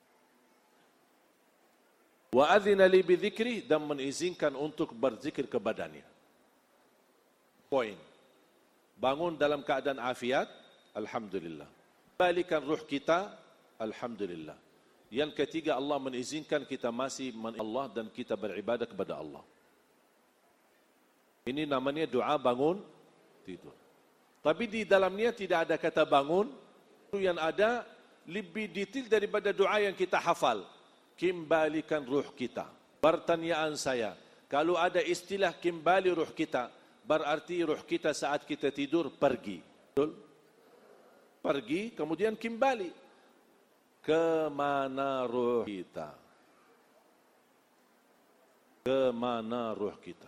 [SPEAKER 1] Wa adzina li bidzikri, dan mengizinkan untuk berzikir kepadanya. Poin. Bangun dalam keadaan afiat, alhamdulillah. Kembalikan ruh kita, alhamdulillah. Yang ketiga, Allah mengizinkan kita masih Allah dan kita beribadah kepada Allah. Ini namanya doa bangun tidur. Tapi di dalamnya tidak ada kata bangun. Yang ada lebih detail daripada doa yang kita hafal. Kembalikan ruh kita. Pertanyaan saya, kalau ada istilah kembali ruh kita, berarti ruh kita saat kita tidur pergi. Betul? Pergi, kemudian kembali. Kemana ruh kita? Kemana ruh kita?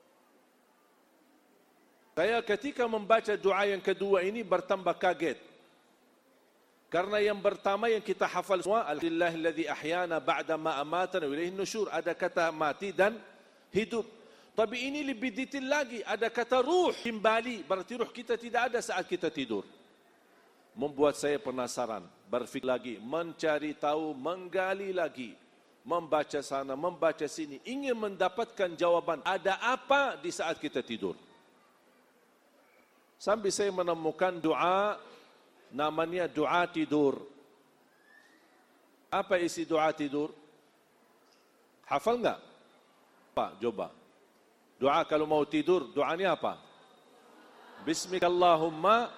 [SPEAKER 1] Saya ketika membaca doa yang kedua ini bertambah kaget. Karena yang pertama yang kita hafal semua, Alhamdulillahilladzi ahyana ba'da ma amatana wa ilaihin nusyur, ada kata mati dan hidup. Tapi ini lebih detail lagi, ada kata ruh, kembali, berarti ruh kita tidak ada saat kita tidur. Membuat saya penasaran, berfikir lagi, mencari tahu, menggali lagi, membaca sana, membaca sini, ingin mendapatkan jawaban, ada apa di saat kita tidur. Sampai saya menemukan doa, namanya doa tidur. Apa isi doa tidur? Hafal enggak? Pak, coba. Doa kalau mau tidur, doanya apa? Bismikallahumma.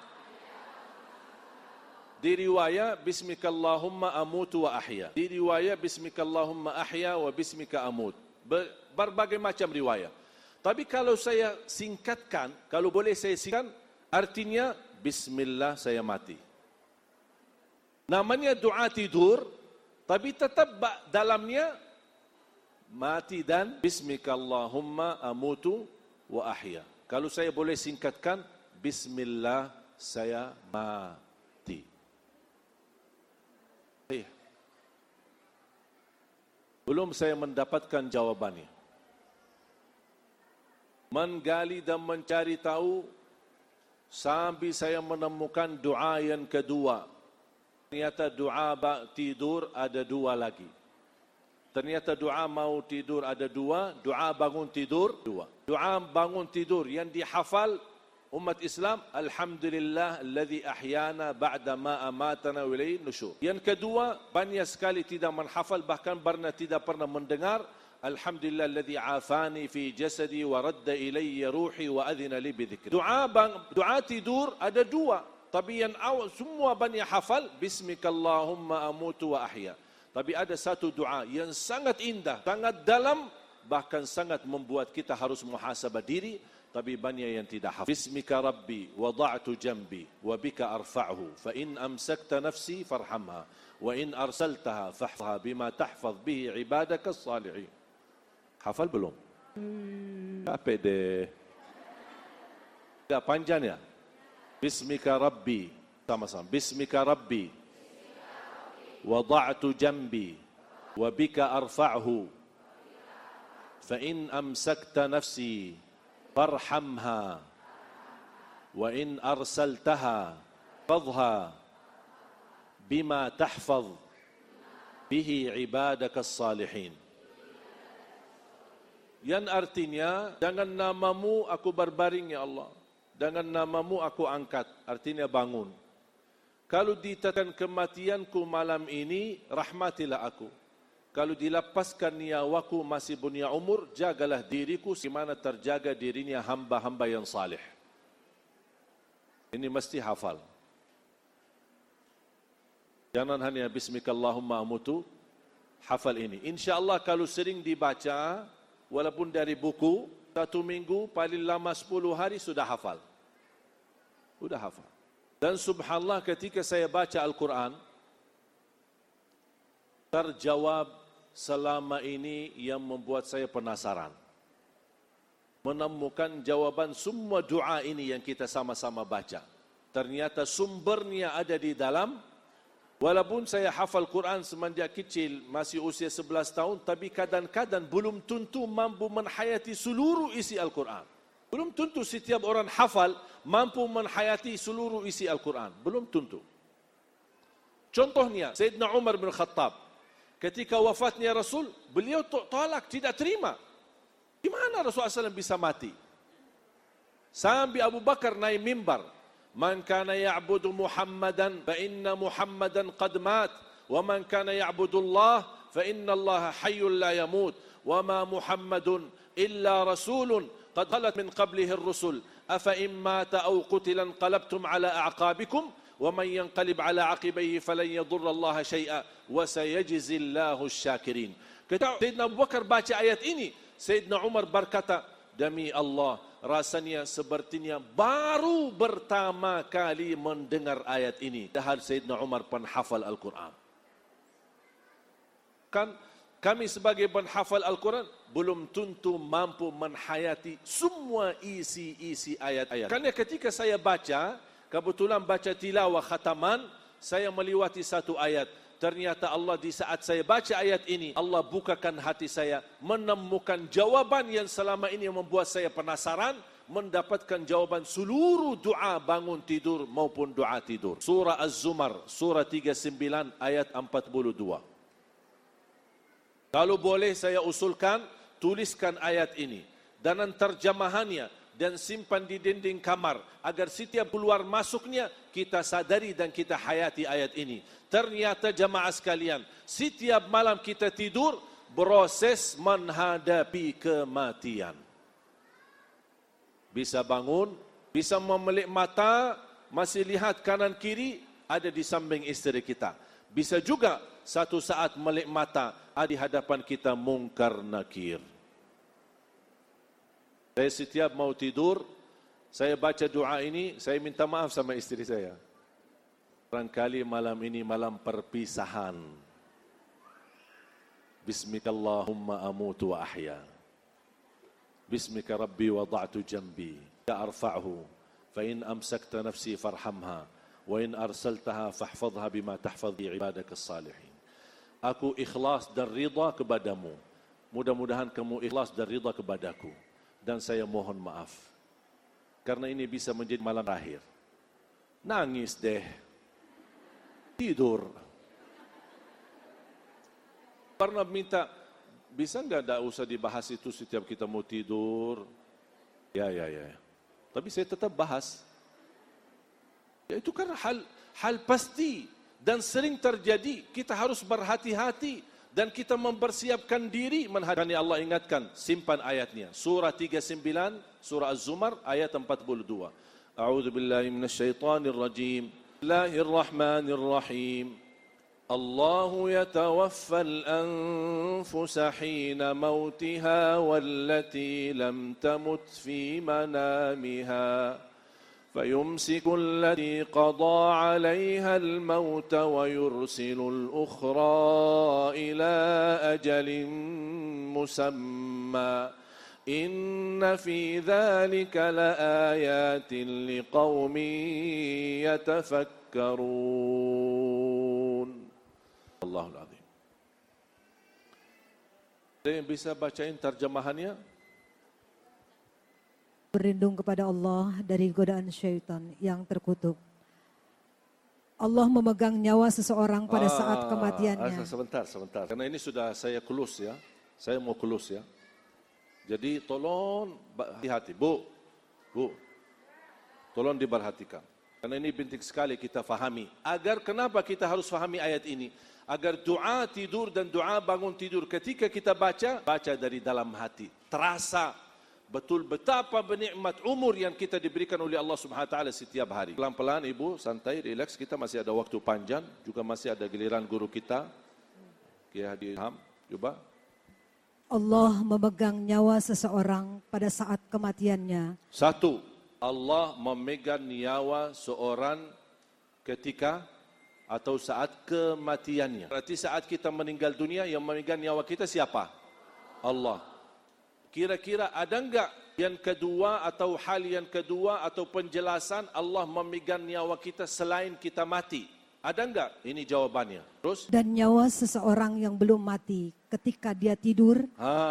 [SPEAKER 1] Di riwayat Bismikallahumma amutu wa ahya. Di riwayat Bismikallahumma ahya wa bismika amut. Berbagai macam riwayat. Tapi kalau saya singkatkan, kalau boleh saya singkatkan, artinya Bismillah saya mati. Namanya doa tidur, tapi tetap dalamnya mati dan Bismikallahumma amutu wa ahya. Kalau saya boleh singkatkan, Bismillah saya mati. Belum saya mendapatkan jawabannya. Menggali dan mencari tahu, sampai saya menemukan doa yang kedua. Ternyata doa tidur ada dua lagi. Ternyata doa mau tidur ada dua, doa bangun tidur dua. Doa bangun tidur yang dihafal umat Islam, Alhamdulillah alladzi ahyana ba'da ma amatana wa ilaihin nusyur. Yang kedua, banyak sekali tidak menghafal, bahkan tidak pernah mendengar, Alhamdulillah alladzi afani fi jasadi wa radda ilayya ruhi wa adhina li bidzikri. Doa tidur ada dua, tapi yang awal semua banyak hafal, Bismikallahumma amutu wa ahya. Tapi ada satu doa yang sangat indah, sangat dalam, bahkan sangat membuat kita harus muhasabah diri, tapi banyak yang tidak hafal. Bismika rabbi wada'tu jambi wa bika arfa'hu fa in amsakta nafsi farhamha wa in arsaltaha fahfazha bima tahfaz bihi ibadaka as-salihin. Hafal belum? Apa deh? Tidak panjang ya? Bismika Rabbi. Sama-sama. Bismika Rabbi. Wada'tu jambi. Wabika arfa'hu. Fa'in amsakta nafsi. Farhamha. Wa in arsaltaha. Fadha. Bima tahfaz. Bihi ibadaka as-salihin. Yang artinya, dengan namamu aku berbaring ya Allah. Dengan namamu aku angkat, artinya bangun. Kalau ditetapkan kematianku malam ini, rahmatilah aku. Kalau dilepaskan nyawaku masih punya umur, jagalah diriku sebagaimana terjaga dirinya hamba-hamba yang salih. Ini mesti hafal. Jangan hanya bismikallahumma amutu, hafal ini. InsyaAllah kalau sering dibaca, walaupun dari buku, 1 minggu, paling lama 10 hari sudah hafal. Sudah hafal. Dan subhanallah ketika saya baca Al-Quran, terjawab selama ini yang membuat saya penasaran. Menemukan jawaban semua doa ini yang kita sama-sama baca. Ternyata sumbernya ada di dalam. Walaupun saya hafal Quran semenjak kecil, masih usia 11 tahun, tapi kadang-kadang belum tentu mampu menghayati seluruh isi Al-Quran. Belum tentu setiap orang hafal mampu menghayati seluruh isi Al-Quran. Belum tentu. Contohnya, Sayyidina Umar bin Khattab. Ketika wafatnya Rasul, beliau tolak, tidak terima. Gimana Rasulullah SAW bisa mati? Sampai Abu Bakar naik mimbar. Man kana ya'budu Muhammadan fa inna Muhammadan qad mat wa man kana ya'budu Allah fa inna Allah hayyul la yamut wa ma Muhammadun illa rasulun qad khalat min qablihi ar-rusul afa in mata aw qutila qalabtum ala a'qabikum wa man yanqalib ala aqibaihi falan yadurra Allah shay'a wa sayajzi Allahu asy-syakirin. Ketika Sayyidina Abu Bakar baca ayat ini, Sayyidina Umar berkata, demi Allah, rasanya sepertinya baru pertama kali mendengar ayat ini. Padahal Sayyidina Umar penghafal Al-Quran. Kan kami sebagai penghafal Al-Quran belum tentu mampu menghayati semua isi ayat-ayat. Karena ketika saya baca, kebetulan baca tilawah khataman, saya melewati satu ayat. Ternyata Allah di saat saya baca ayat ini, Allah bukakan hati saya, menemukan jawaban yang selama ini membuat saya penasaran, mendapatkan jawaban seluruh doa bangun tidur maupun doa tidur. Surah Az-Zumar, surah 39 ayat 42. Kalau boleh saya usulkan, tuliskan ayat ini dan terjemahannya dan simpan di dinding kamar agar setiap keluar masuknya kita sadari dan kita hayati ayat ini. Ternyata jamaah sekalian, setiap malam kita tidur proses menghadapi kematian. Bisa bangun, bisa memelik mata, masih lihat kanan kiri ada di samping istri kita. Bisa juga satu saat melik mata ada di hadapan kita mungkar nakir. Saya setiap mau tidur, saya baca doa ini, saya minta maaf sama istri saya. Barangkali malam ini malam perpisahan. Bismikallahumma amutu wa ahya. Bismika rabbi wada'tu jambi. Ya arfa'hu. Fa in amsakta nafsi farhamha. Wa in arsaltaha fahfadha bima tahfadhi ibadaka salihin. Aku ikhlas dan ridha kepadamu. Mudah-mudahan kamu ikhlas dan ridha kepadaku. Dan saya mohon maaf. Karena ini bisa menjadi malam terakhir. Nangis deh. Tidur. Pernah minta, bisa enggak usah dibahas itu setiap kita mau tidur? Ya. Tapi saya tetap bahas. Ya itu kan hal pasti dan sering terjadi. Kita harus berhati-hati dan kita mempersiapkan diri menghadapi. Allah ingatkan, simpan ayatnya. Surah 39, surah Az-Zumar ayat 42. A'udzu billahi minasyaitonir rajim. Bismillahirrahmanirrahim. Allahu yatawaffal anfusa hina mautiha wallati lam tamut fi manamiha. فيمسك التي قضى عليها الموت ويرسل الأخرى إلى أجل مسمى إن في ذلك لآيات لقوم يتفكرون. Allahul Azim. Ada yang bisa bacain terjemahannya?
[SPEAKER 3] Berlindung kepada Allah dari godaan syaitan yang terkutuk. Allah memegang nyawa seseorang pada saat kematiannya.
[SPEAKER 1] Sebentar. Karena ini sudah saya close ya. Saya mau close ya. Jadi tolong hati-hati. Bu. Tolong diperhatikan. Karena ini penting sekali kita fahami. Agar kenapa kita harus fahami ayat ini? Agar doa tidur dan doa bangun tidur ketika kita baca dari dalam hati. Terasa betul betapa bernikmat umur yang kita diberikan oleh Allah Subhanahu wa taala setiap hari. Pelan-pelan Ibu, santai, relax, kita masih ada waktu panjang, juga masih ada giliran guru kita. Kiai Hadi Ilham, coba.
[SPEAKER 3] Allah memegang nyawa seseorang pada saat kematiannya.
[SPEAKER 1] Satu, Allah memegang nyawa seorang ketika atau saat kematiannya. Berarti saat kita meninggal dunia yang memegang nyawa kita siapa? Allah. Kira-kira ada enggak yang kedua atau hal yang kedua atau penjelasan Allah memegang nyawa kita selain kita mati? Ada enggak? Ini jawabannya. Terus?
[SPEAKER 3] Dan nyawa seseorang yang belum mati ketika dia tidur.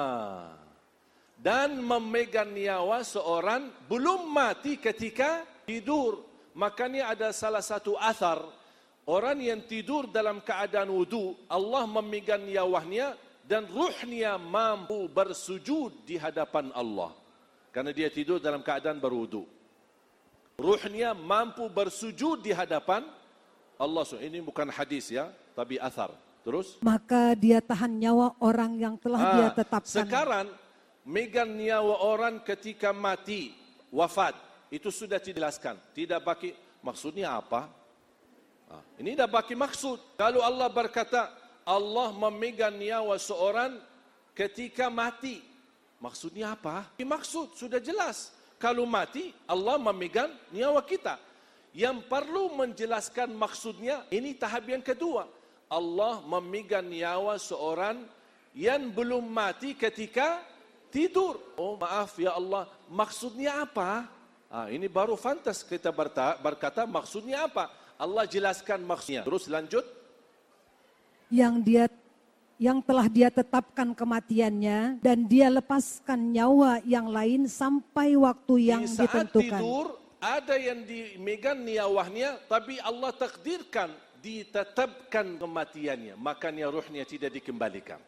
[SPEAKER 1] Dan memegang nyawa seorang belum mati ketika tidur. Makanya ada salah satu athar, orang yang tidur dalam keadaan wudu, Allah memegang nyawanya dan ruhnya mampu bersujud di hadapan Allah. Karena dia tidur dalam keadaan berwudu. Ruhnya mampu bersujud di hadapan Allah. Ini bukan hadis ya, tapi athar. Terus?
[SPEAKER 3] Maka dia tahan nyawa orang yang telah dia tetapkan.
[SPEAKER 1] Sekarang, megang nyawa orang ketika mati, wafat, itu sudah dijelaskan. Tidak bagi, maksudnya apa? Ini dah bagi maksud. Kalau Allah berkata, Allah memegang nyawa seorang ketika mati. Maksudnya apa? Maksud, sudah jelas. Kalau mati, Allah memegang nyawa kita. Yang perlu menjelaskan maksudnya, ini tahap yang kedua. Allah memegang nyawa seorang yang belum mati ketika tidur. Oh maaf ya Allah, maksudnya apa? Ini baru fantas kita berkata maksudnya apa? Allah jelaskan maksudnya. Terus lanjut.
[SPEAKER 3] Yang telah dia tetapkan kematiannya dan dia lepaskan nyawa yang lain sampai waktu yang
[SPEAKER 1] di saat
[SPEAKER 3] ditentukan.
[SPEAKER 1] Tidur ada yang dimegang nyawanya, tapi Allah takdirkan ditetapkan kematiannya, makanya ruhnya tidak dikembalikan.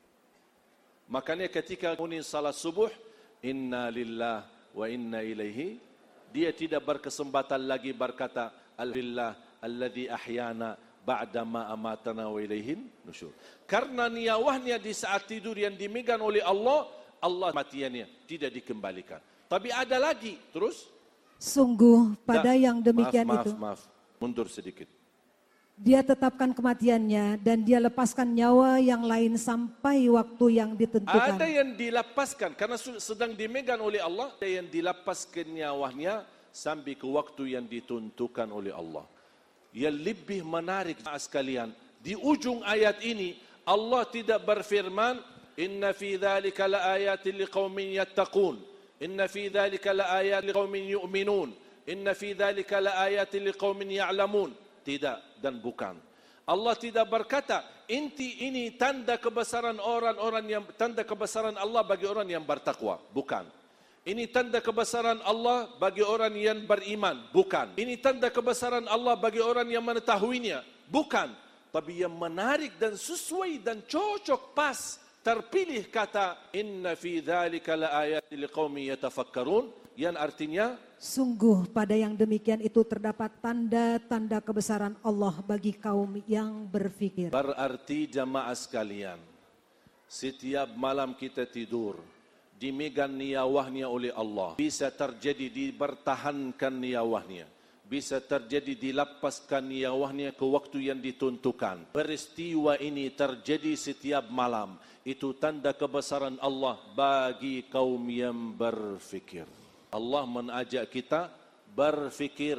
[SPEAKER 1] Makanya ketika kuning salat subuh, inna lillah wa inna ilaihi, dia tidak berkesempatan lagi berkata alhamdulillah alladzi ahyana ba'dama amatana wa ilaihin nusyur. Karena nyawanya di saat tidur yang dimegang oleh Allah, Allah matiannya tidak dikembalikan. Tapi ada lagi, terus?
[SPEAKER 3] Sungguh pada yang demikian itu.
[SPEAKER 1] Maaf, mundur sedikit.
[SPEAKER 3] Dia tetapkan kematiannya dan dia lepaskan nyawa yang lain sampai waktu yang ditentukan.
[SPEAKER 1] Ada yang dilepaskan karena sedang dimegang oleh Allah. Ada yang dilepaskan nyawanya sampai ke waktu yang ditentukan oleh Allah. Yang lebih menarik sekalian, di ujung ayat ini Allah tidak berfirman inna fi dzalika laayatin liqaumin yattaqun, inna fi dzalika laayatin liqaumin yu'minun, inna fi dzalika laayatin liqaumin ya'lamun. Tidak dan bukan. Allah tidak berkata ini tanda kebesaran tanda kebesaran Allah bagi orang yang bertakwa. Bukan. Ini tanda kebesaran Allah bagi orang yang beriman. Bukan. Ini tanda kebesaran Allah bagi orang yang mengetahuinya. Bukan. Tapi yang menarik dan sesuai dan cocok pas terpilih kata inna fi dzalika laayatin liqaumin yatafakkarun, yang artinya
[SPEAKER 3] sungguh pada yang demikian itu terdapat tanda-tanda kebesaran Allah bagi kaum yang berfikir.
[SPEAKER 1] Berarti jamaah sekalian, setiap malam kita tidur dimegang nyawanya oleh Allah. Bisa terjadi dipertahankan nyawanya, bisa terjadi dilepaskan nyawanya ke waktu yang ditentukan. Peristiwa ini terjadi setiap malam. Itu tanda kebesaran Allah bagi kaum yang berfikir. Allah mengajak kita berfikir.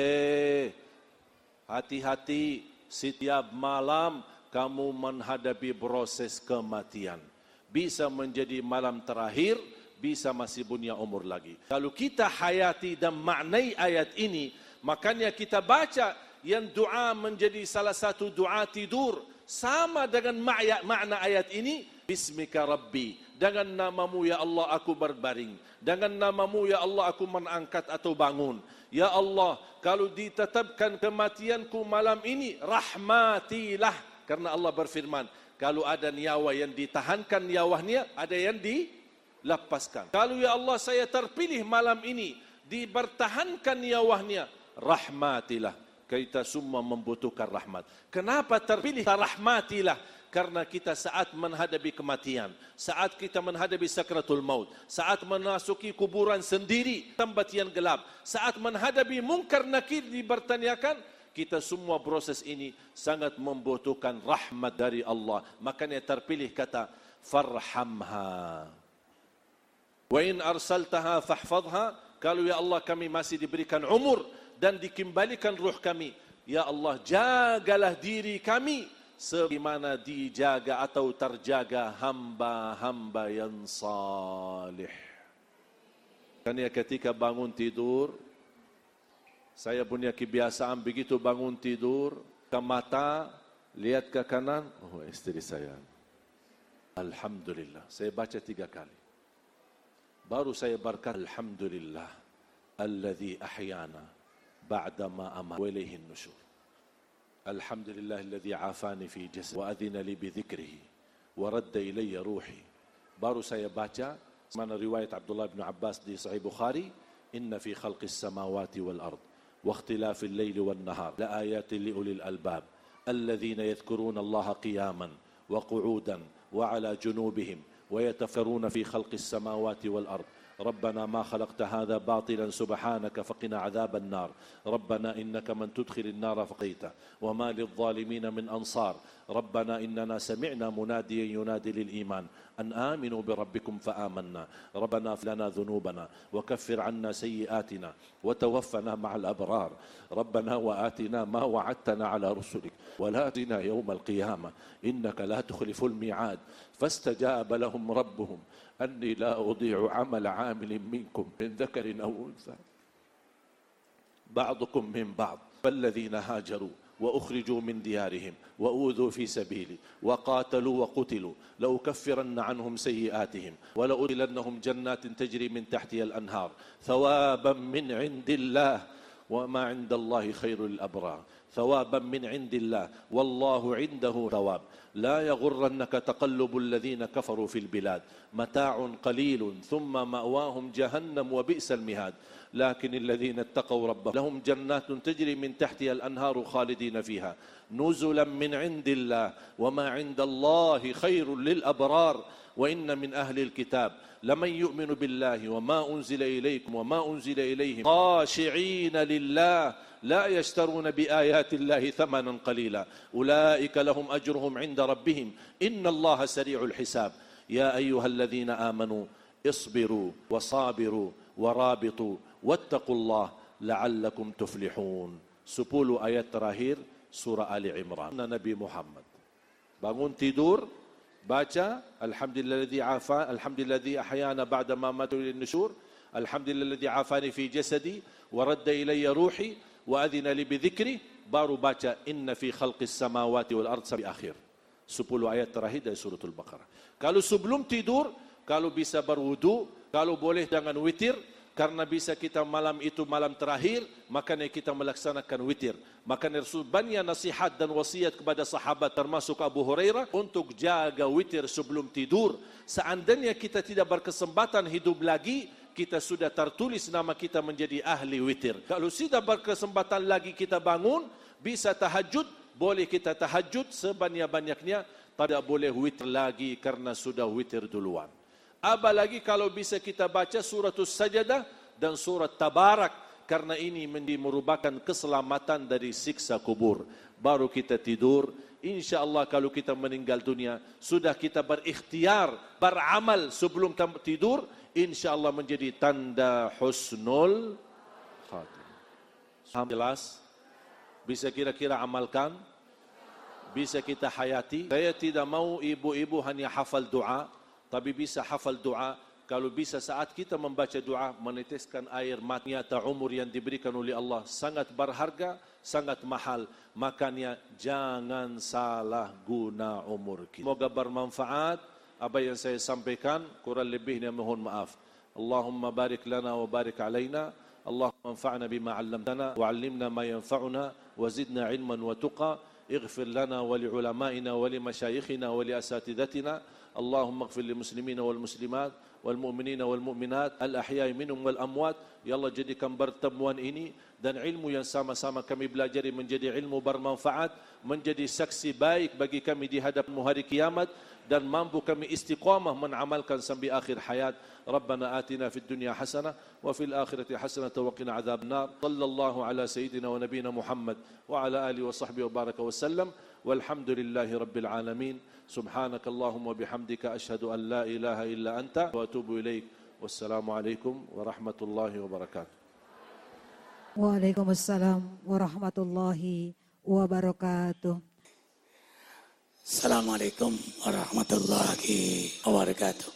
[SPEAKER 1] Hati-hati, setiap malam kamu menghadapi proses kematian. Bisa menjadi malam terakhir, bisa masih punya umur lagi. Kalau kita hayati dan maknai ayat ini, makanya kita baca yang doa menjadi salah satu doa tidur. Sama dengan makna ayat ini, Bismika Rabbi, dengan namamu ya Allah aku berbaring, dengan namamu ya Allah aku mengangkat atau bangun. Ya Allah, kalau ditetapkan kematianku malam ini, rahmatilah. Karena Allah berfirman, kalau ada nyawa yang ditahankan nyawanya, ada yang dilepaskan. Kalau ya Allah saya terpilih malam ini, dipertahankan nyawanya, rahmatilah. Kita semua membutuhkan rahmat. Kenapa terpilih rahmatilah? Karena kita saat menghadapi kematian, saat kita menghadapi sakratul maut, saat memasuki kuburan sendiri, tempat yang gelap, saat menghadapi mungkar nakir dipertanyakan, kita semua proses ini sangat membutuhkan rahmat dari Allah. Makanya terpilih kata farhamha. Wa in arsaltaha fahfadha. Kalau ya Allah kami masih diberikan umur dan dikembalikan ruh kami, ya Allah jagalah diri kami sebagaimana dijaga atau terjaga hamba-hamba yang salih. Karena ketika bangun tidur, saya punya kebiasaan begitu bangun tidur, ke mata, lihat ke kanan, oh istri saya. Alhamdulillah, saya baca 3 kali. Baru saya berkata, Alhamdulillah, alladhi ahyana ba'dama amat wa ilayhi nusyur. Alhamdulillah alladhi afani fi jasad wa adhina li bi dhikrihi wa radda ilayya ruhi. Baru saya baca mana riwayat Abdullah bin Abbas di Sahih Bukhari, inna fi khalqis samawati wal ard wa ikhtilafil layli wan nahar la ayatin li ulil albab alladhina yadhkuruna Allaha qiyaman wa qu'udan wa ala junubihim wa yatafakkaruna fi khalqis samawati wal ard. ربنا ما خلقت هذا باطلا سبحانك فقنا عذاب النار ربنا إنك من تدخل النار فقيته وما للظالمين من أنصار ربنا إننا سمعنا مناديا ينادي للإيمان أن آمنوا بربكم فآمنا ربنا اغفر لنا ذنوبنا وكفر عنا سيئاتنا وتوفنا مع الأبرار ربنا وآتنا ما وعدتنا على رسلك ولا تخزنا يوم القيامة إنك لا تخلف الميعاد فاستجاب لهم ربهم أني لا أضيع عمل عامل منكم من ذكر أو أنثى بعضكم من بعض فالذين هاجروا وأخرجوا من ديارهم وأوذوا في سبيلي وقاتلوا وقتلوا لأكفرن عنهم سيئاتهم ولأدخلنهم جنات تجري من تحتها الأنهار ثوابا من عند الله وما عند الله خير للأبرار ثوابا من عند الله والله عنده ثواب لا يغرنك تقلب الذين كفروا في البلاد متاع قليل ثم مأواهم جهنم وبئس المهاد لكن الذين اتقوا ربهم لهم جنات تجري من تحتها الأنهار خالدين فيها نزلا من عند الله وما عند الله خير للأبرار وإن من أهل الكتاب لمن يؤمن بالله وما أنزل إليكم وما أنزل إليهم خاشعين لله لا يشترون بآيات الله ثمنا قليلا أولئك لهم أجرهم عند ربهم إن الله سريع الحساب يا أيها الذين آمنوا اصبروا وصابروا ورابطوا واتقوا الله لعلكم تفلحون. 10 ayat terakhir surah Ali Imran. Nabi Muhammad bangun tidur baca alhamdulilladzi afa alhamdulilladzi ahyana ba'da ma matu lin-nusyur alhamdulilladzi afani fi jasadi wa radda ilayya ruhi wa adhina li bi dhikri. Baru baca inna fi khalqis samawati wal ard sampai akhir 10 ayat terakhir dari suratul Baqarah. Kalau sebelum tidur, kalau bisa berwudu, kalau boleh jangan witir, karena bisa kita malam itu malam terakhir, makanya kita melaksanakan witir. Makanya Rasul banyak nasihat dan wasiat kepada sahabat termasuk Abu Hurairah untuk jaga witir sebelum tidur. Seandainya kita tidak berkesempatan hidup lagi, kita sudah tertulis nama kita menjadi ahli witir. Kalau sudah berkesempatan lagi kita bangun, bisa tahajud, boleh kita tahajud sebanyak-banyaknya, tidak boleh witir lagi karena sudah witir duluan. Apalagi kalau bisa kita baca suratul Sajadah dan surat Tabarak, karena ini merupakan keselamatan dari siksa kubur. Baru kita tidur, insya Allah kalau kita meninggal dunia, sudah kita berikhtiar, beramal sebelum tidur, insya Allah menjadi tanda husnul khatimah. Jelas? Bisa kira-kira amalkan? Bisa kita hayati? Saya tidak mau ibu-ibu hanya hafal doa, tapi bisa hafal doa. Kalau bisa saat kita membaca doa, meneteskan air mata. Nyata umur yang diberikan oleh Allah sangat berharga, sangat mahal. Makanya jangan salah guna umur kita. Semoga bermanfaat apa yang saya sampaikan. Kurang lebihnya mohon maaf. Allahumma barik lana wa barik alaina. Allahumma anfa'na bima 'allamtana wa 'allimna ma yanfa'una wa zidna 'ilman wa tuqa. اغفر لنا ولعلمائنا ولمشايخنا ولأساتذتنا Allahumma ighfir lil muslimina wal muslimat wal mu'minina wal mu'minat al ahya'i minhum wal amwat. Ya Allah, jadikan pertemuan ini dan ilmu yang sama-sama kami belajari menjadi ilmu bermanfaat, menjadi saksi baik bagi kami di hadapan hari kiamat, dan mampu kami istiqamah mengamalkan sampai akhir hayat. Rabbana atina fid dunya hasanah wa fil akhirati hasanah wa qina adzabannar. Sallallahu ala sayyidina wa nabiyina Muhammad wa ala alihi wa sahbihi wa baraka wa sallam. Walhamdulillahi rabbil alamin. Subhanakallahumma bihamdika asyhadu an la ilaha illa anta wa atubu ilaik. Wassalamu alaikum warahmatullahi wabarakatuh.
[SPEAKER 3] Waalaikumsalam warahmatullahi wabarakatuh.
[SPEAKER 4] Assalamualaikum warahmatullahi wabarakatuh.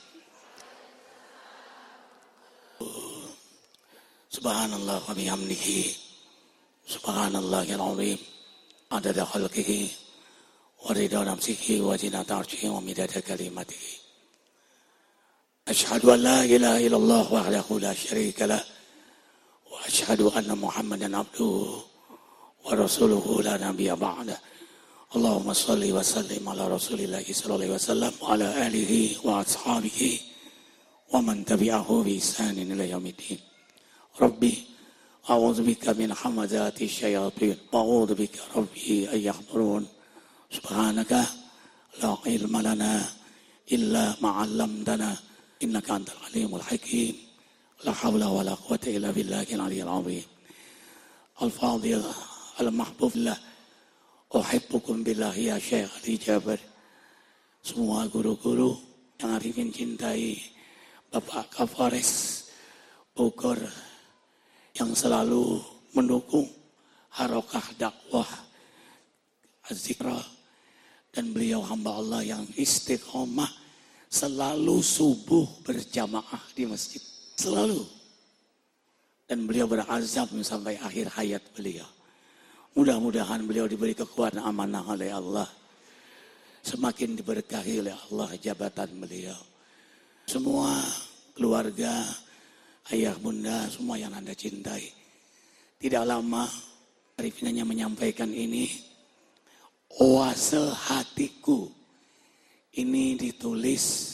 [SPEAKER 4] Subhanallah wa bihamdihi, subhanallahil azim, adada khalqihi wa ridha nafsihi wa zinata arshihi wa midada kalimatihi. Asyhadu an la ilaha illallah wahdahu la syarika lah wa asyhadu anna Muhammadan abduhu wa rasuluhu la nabiyya ba'dah. Allahumma salli wa sallim ala rasulillahi sallallahu alaihi wasallam wa ala alihi wa ashabihi wa man tabi'ahu bi ihsanin ila yaumiddin. Rabbi a'udzu bika min hamazati syayatin wa a'udzu bika rabbi ay yahdurun. Subhanaka la ilma lana illa ma 'allamtana innaka antal alimul hakim. La haula wa la quwwata illa billahil aliyyil azim. Al-fadhil al-mahbubullah, uhibbukum billahi ya Syekh Ali Jaber. Semua guru-guru yang Arifin cintai, Bapak Kapolres Bogor yang selalu mendukung harokah dakwah Az-Zikra, dan beliau hamba Allah yang istiqomah selalu subuh berjamaah di masjid, selalu, dan beliau berazam sampai akhir hayat beliau. Mudah-mudahan beliau diberi kekuatan amanah oleh Allah, semakin diberkahi oleh Allah jabatan beliau. Semua keluarga, ayah bunda, semua yang Anda cintai. Tidak lama Arifin hanya menyampaikan ini, oase hatiku. Ini ditulis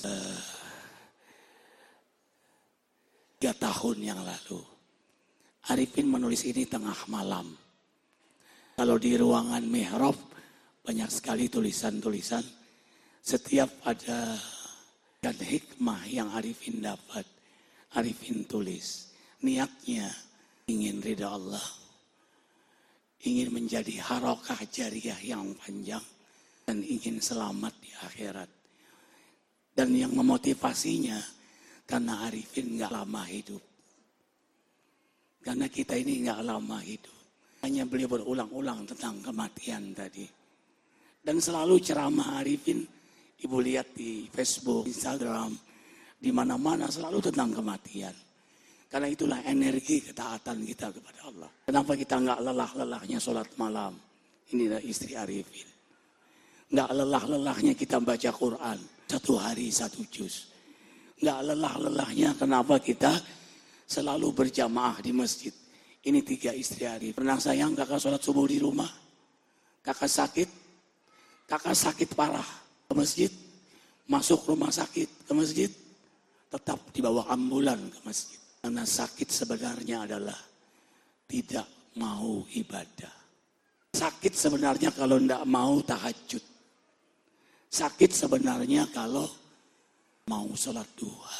[SPEAKER 4] 3 tahun yang lalu. Arifin menulis ini tengah malam. Kalau di ruangan mihrab banyak sekali tulisan-tulisan. Setiap ada dan hikmah yang Arifin dapat, Arifin tulis. Niatnya ingin ridha Allah, ingin menjadi harokah jariah yang panjang, dan ingin selamat di akhirat. Dan yang memotivasinya karena Arifin gak lama hidup. Karena kita ini gak lama hidup. Hanya beliau berulang-ulang tentang kematian tadi. Dan selalu ceramah Arifin, ibu lihat di Facebook, Instagram, di mana-mana selalu tentang kematian. Karena itulah energi ketaatan kita kepada Allah. Kenapa kita nggak lelah-lelahnya sholat malam? Inilah istri Arifin. Nggak lelah-lelahnya kita baca Quran 1 hari 1 juz. Nggak lelah-lelahnya kenapa kita selalu berjamaah di masjid. Ini 3 istri Arifin. Pernah sayang kakak sholat subuh di rumah? Kakak sakit parah ke masjid, masuk rumah sakit ke masjid, tetap dibawa ambulan ke masjid. Karena sakit sebenarnya adalah tidak mau ibadah. Sakit sebenarnya kalau tidak mau tahajud. Sakit sebenarnya kalau mau sholat duha.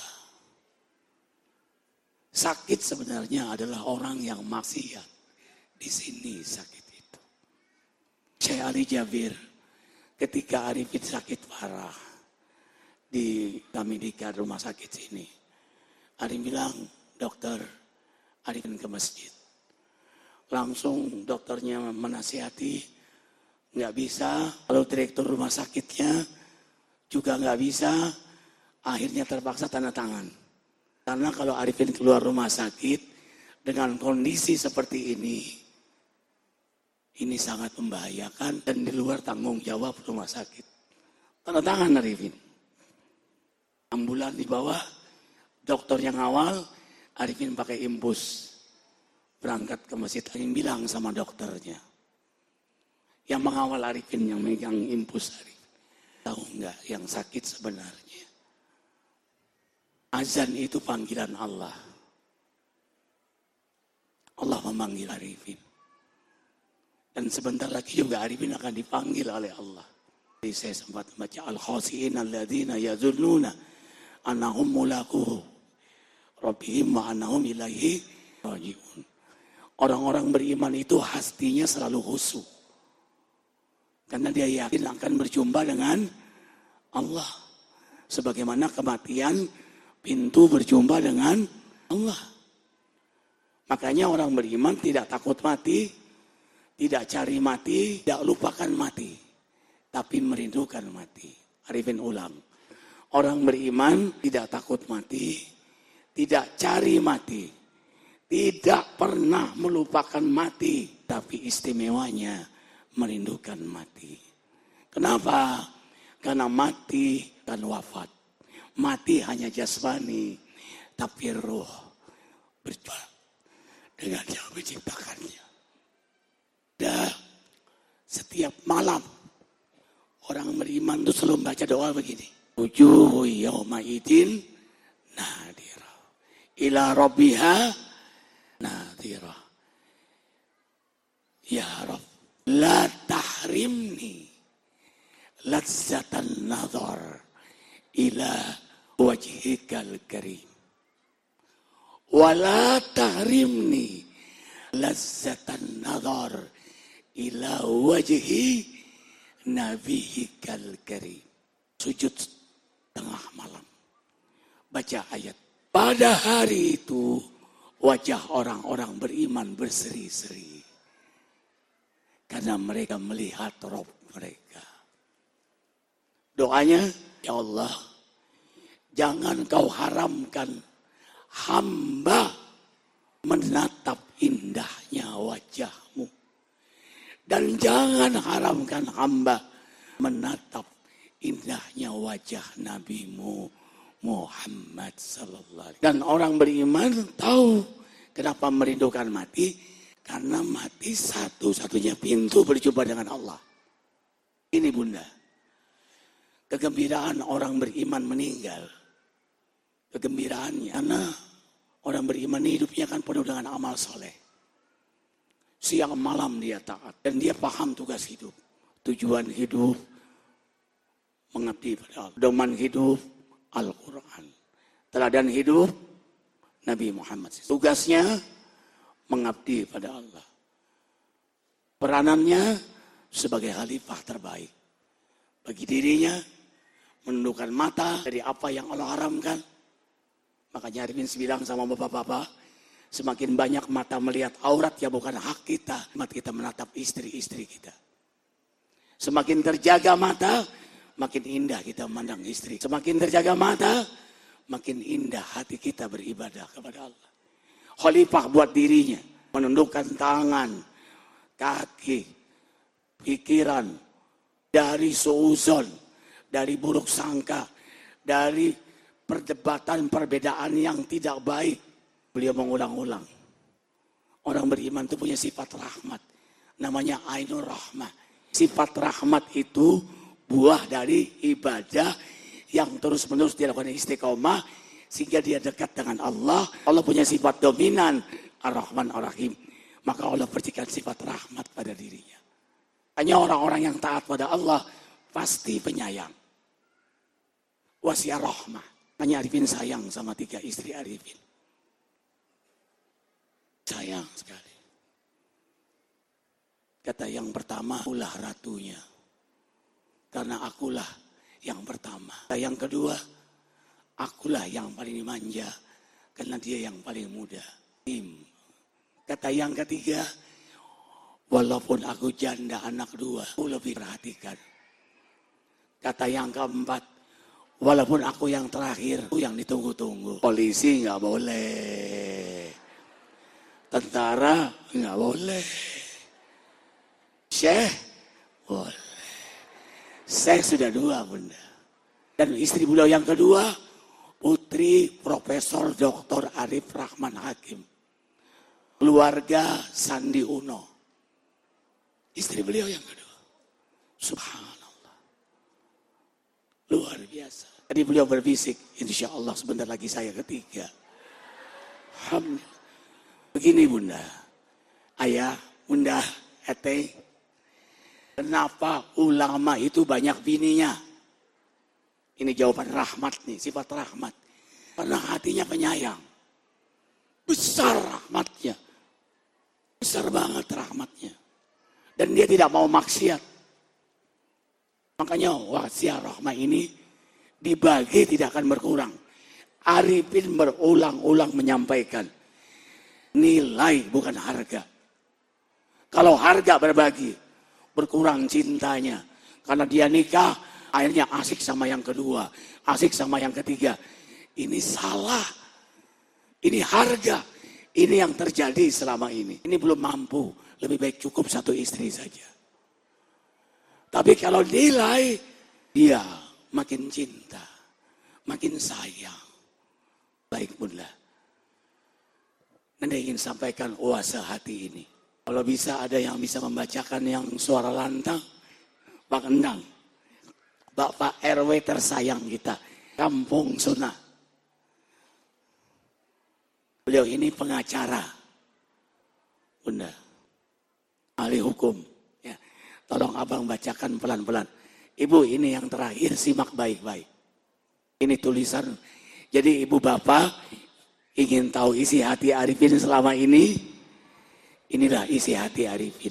[SPEAKER 4] Sakit sebenarnya adalah orang yang maksiat. Di sini sakit itu. Syekh Ali Jabir ketika Arifin sakit parah di Kamidika rumah sakit sini, Arifin bilang, dokter, Arifin ke masjid. Langsung dokternya menasihati, nggak bisa. Kalau direktur rumah sakitnya juga nggak bisa. Akhirnya terpaksa tanda tangan. Karena kalau Arifin keluar rumah sakit dengan kondisi seperti ini sangat membahayakan dan di luar tanggung jawab rumah sakit. Tanda tangan Arifin. Ambulan di bawah, dokter yang awal, Arifin pakai imbus. Berangkat ke masjid, Arifin bilang sama dokternya. Yang mengawal Arifin, yang megang imbus Arifin. Tahu enggak yang sakit sebenarnya? Azan itu panggilan Allah. Allah memanggil Arifin. Dan sebentar lagi juga Arifin akan dipanggil oleh Allah. Jadi saya sempat membaca Al-Khasi'in alladzina yazunnuna annahum mulaquhu rabbihim wa annahum ilaihi raji'un. Orang-orang beriman itu hatinya selalu khusyuk. Karena dia yakin akan berjumpa dengan Allah. Sebagaimana kematian pintu berjumpa dengan Allah. Makanya orang beriman tidak takut mati, tidak cari mati, tidak lupakan mati, tapi merindukan mati. Arifin ulang. Orang beriman tidak takut mati, tidak cari mati, tidak pernah melupakan mati, tapi istimewanya merindukan mati. Kenapa? Karena mati dan wafat. Mati hanya jasmani, tapi ruh berjuang dengan yang menciptakannya. Dan setiap malam orang beriman itu selalu baca doa begini. Wujuhu yawma idin nadira ila rabbiha nadira. Ya Rabb, la tahrimni lazzatan nazar ila wajhikal karim. Wala tahrimni lazzatan nazar ila wajhi nabiyikal karim. Sujud tengah malam. Baca ayat. Pada hari itu wajah orang-orang beriman berseri-seri. Karena mereka melihat Rabb mereka. Doanya, ya Allah, jangan kau haramkan hamba menatap indahnya wajahmu. Dan jangan haramkan hamba menatap indahnya wajah nabimu Muhammad sallallahu alaihi wasallam. Dan orang beriman tahu kenapa merindukan mati. Karena mati satu-satunya pintu berjumpa dengan Allah. Ini bunda. Kegembiraan orang beriman meninggal. Kegembiraannya. Karena orang beriman hidupnya kan penuh dengan amal soleh. Siang malam dia taat. Dan dia paham tugas hidup. Tujuan hidup. Mengabdi pada Allah. Doman hidup. Al-Quran. Teladan hidup. Nabi Muhammad. Tugasnya mengabdi pada Allah. Peranannya sebagai khalifah terbaik. Bagi dirinya menundukkan mata dari apa yang Allah haramkan. Makanya Arifin bilang sama bapak-bapak, semakin banyak mata melihat aurat yang bukan hak kita, kita menatap istri-istri kita. Semakin terjaga mata, makin indah kita memandang istri. Semakin terjaga mata, makin indah hati kita beribadah kepada Allah. Khalifah buat dirinya, menundukkan tangan, kaki, pikiran, dari suuzon, dari buruk sangka, dari perdebatan perbedaan yang tidak baik. Beliau mengulang-ulang. Orang beriman itu punya sifat rahmat. Namanya Ainur Rahmah. Sifat rahmat itu buah dari ibadah yang terus-menerus dilakukan istiqomah. Sehingga dia dekat dengan Allah. Allah punya sifat dominan. Ar-Rahman Ar-Rahim. Maka Allah berikan sifat rahmat pada dirinya. Hanya orang-orang yang taat pada Allah. Pasti penyayang. Wasi'ar rahmah. Hanya Arifin sayang sama 3 istri Arifin. Sayang sekali. Kata yang pertama, akulah ratunya. Karena akulah yang pertama. Kata yang kedua, akulah yang paling manja. Karena dia yang paling muda. Kata yang ketiga, walaupun aku janda anak 2, aku lebih perhatikan. Kata yang keempat, walaupun aku yang terakhir, aku yang ditunggu-tunggu. Polisi nggak boleh. Tentara nggak boleh. Syekh boleh. Syekh sudah 2 bunda. Dan istri beliau yang kedua, putri Profesor Dr. Arif Rahman Hakim. Keluarga Sandi Uno. Istri beliau yang kedua. Subhanallah. Luar biasa. Tadi beliau berbisik, insya Allah sebentar lagi saya ketiga. Alhamdulillah. Begini bunda, ayah, bunda, ete, kenapa ulama itu banyak bininya? Ini jawaban rahmat nih, sifat rahmat. Karena hatinya penyayang. Besar rahmatnya. Besar banget rahmatnya. Dan dia tidak mau maksiat. Makanya wasiat rahmah ini dibagi tidak akan berkurang. Arifin berulang-ulang menyampaikan. Nilai bukan harga. Kalau harga berbagi, berkurang cintanya. Karena dia nikah, akhirnya asik sama yang kedua. Asik sama yang ketiga. Ini salah. Ini harga. Ini yang terjadi selama ini. Ini belum mampu. Lebih baik cukup satu istri saja. Tapi kalau nilai, dia makin cinta, makin sayang. Baik bunda. Anda ingin sampaikan oase hati ini. Kalau bisa ada yang bisa membacakan yang suara lantang, Pak Endang. Bapak RW tersayang kita, Kampung Sunnah. Beliau ini pengacara. Bunda, ahli hukum. Ya. Tolong abang bacakan pelan-pelan. Ibu ini yang terakhir, simak baik-baik. Ini tulisan. Jadi ibu bapak ingin tahu isi hati Arifin selama ini. Inilah isi hati Arifin.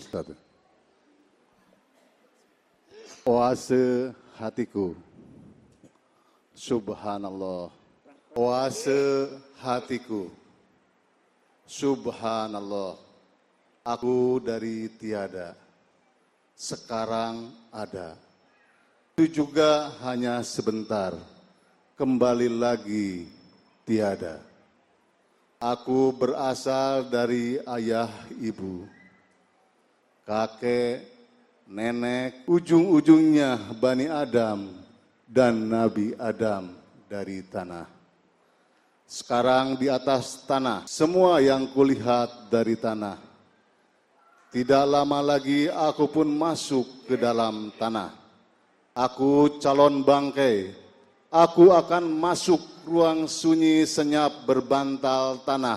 [SPEAKER 5] Oase hatiku. Subhanallah. Oase hatiku. Subhanallah. Aku dari tiada, sekarang ada. Itu juga hanya sebentar, kembali lagi tiada. Aku berasal dari ayah ibu, kakek, nenek, ujung-ujungnya Bani Adam dan Nabi Adam dari tanah. Sekarang di atas tanah, semua yang kulihat dari tanah. Tidak lama lagi aku pun masuk ke dalam tanah. Aku calon bangkai. Aku akan masuk ruang sunyi senyap berbantal tanah.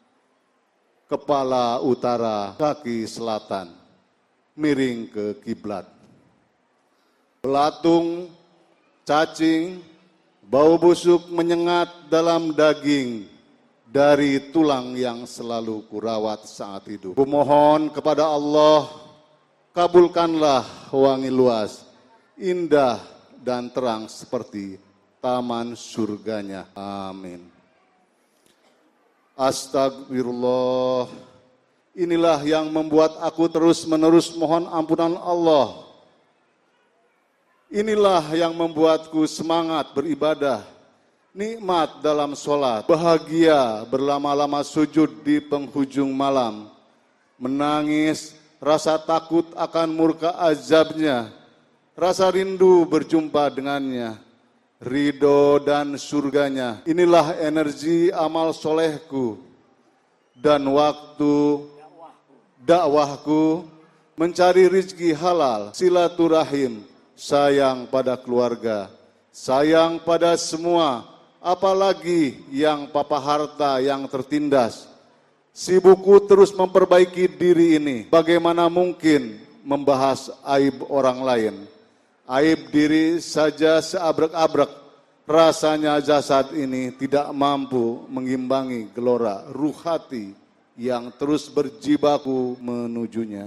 [SPEAKER 5] Kepala utara, kaki selatan, miring ke kiblat. Belatung, cacing, bau busuk menyengat dalam daging. Dari tulang yang selalu kurawat saat hidup. Kumohon kepada Allah, kabulkanlah wangi luas, indah dan terang seperti taman surganya. Amin. Astagfirullah. Inilah yang membuat aku terus-menerus mohon ampunan Allah. Inilah yang membuatku semangat beribadah. Nikmat dalam sholat, bahagia berlama-lama sujud di penghujung malam, menangis, rasa takut akan murka azabnya, rasa rindu berjumpa dengannya, ridho dan surganya. Inilah energi amal solehku dan waktu dakwahku mencari rizki halal, silaturahim, sayang pada keluarga, sayang pada semua. Apalagi yang papa harta yang tertindas. Sibukku terus memperbaiki diri ini. Bagaimana mungkin membahas aib orang lain? Aib diri saja seabrek-abrek. Rasanya jasad ini tidak mampu mengimbangi gelora ruh hati yang terus berjibaku menujunya.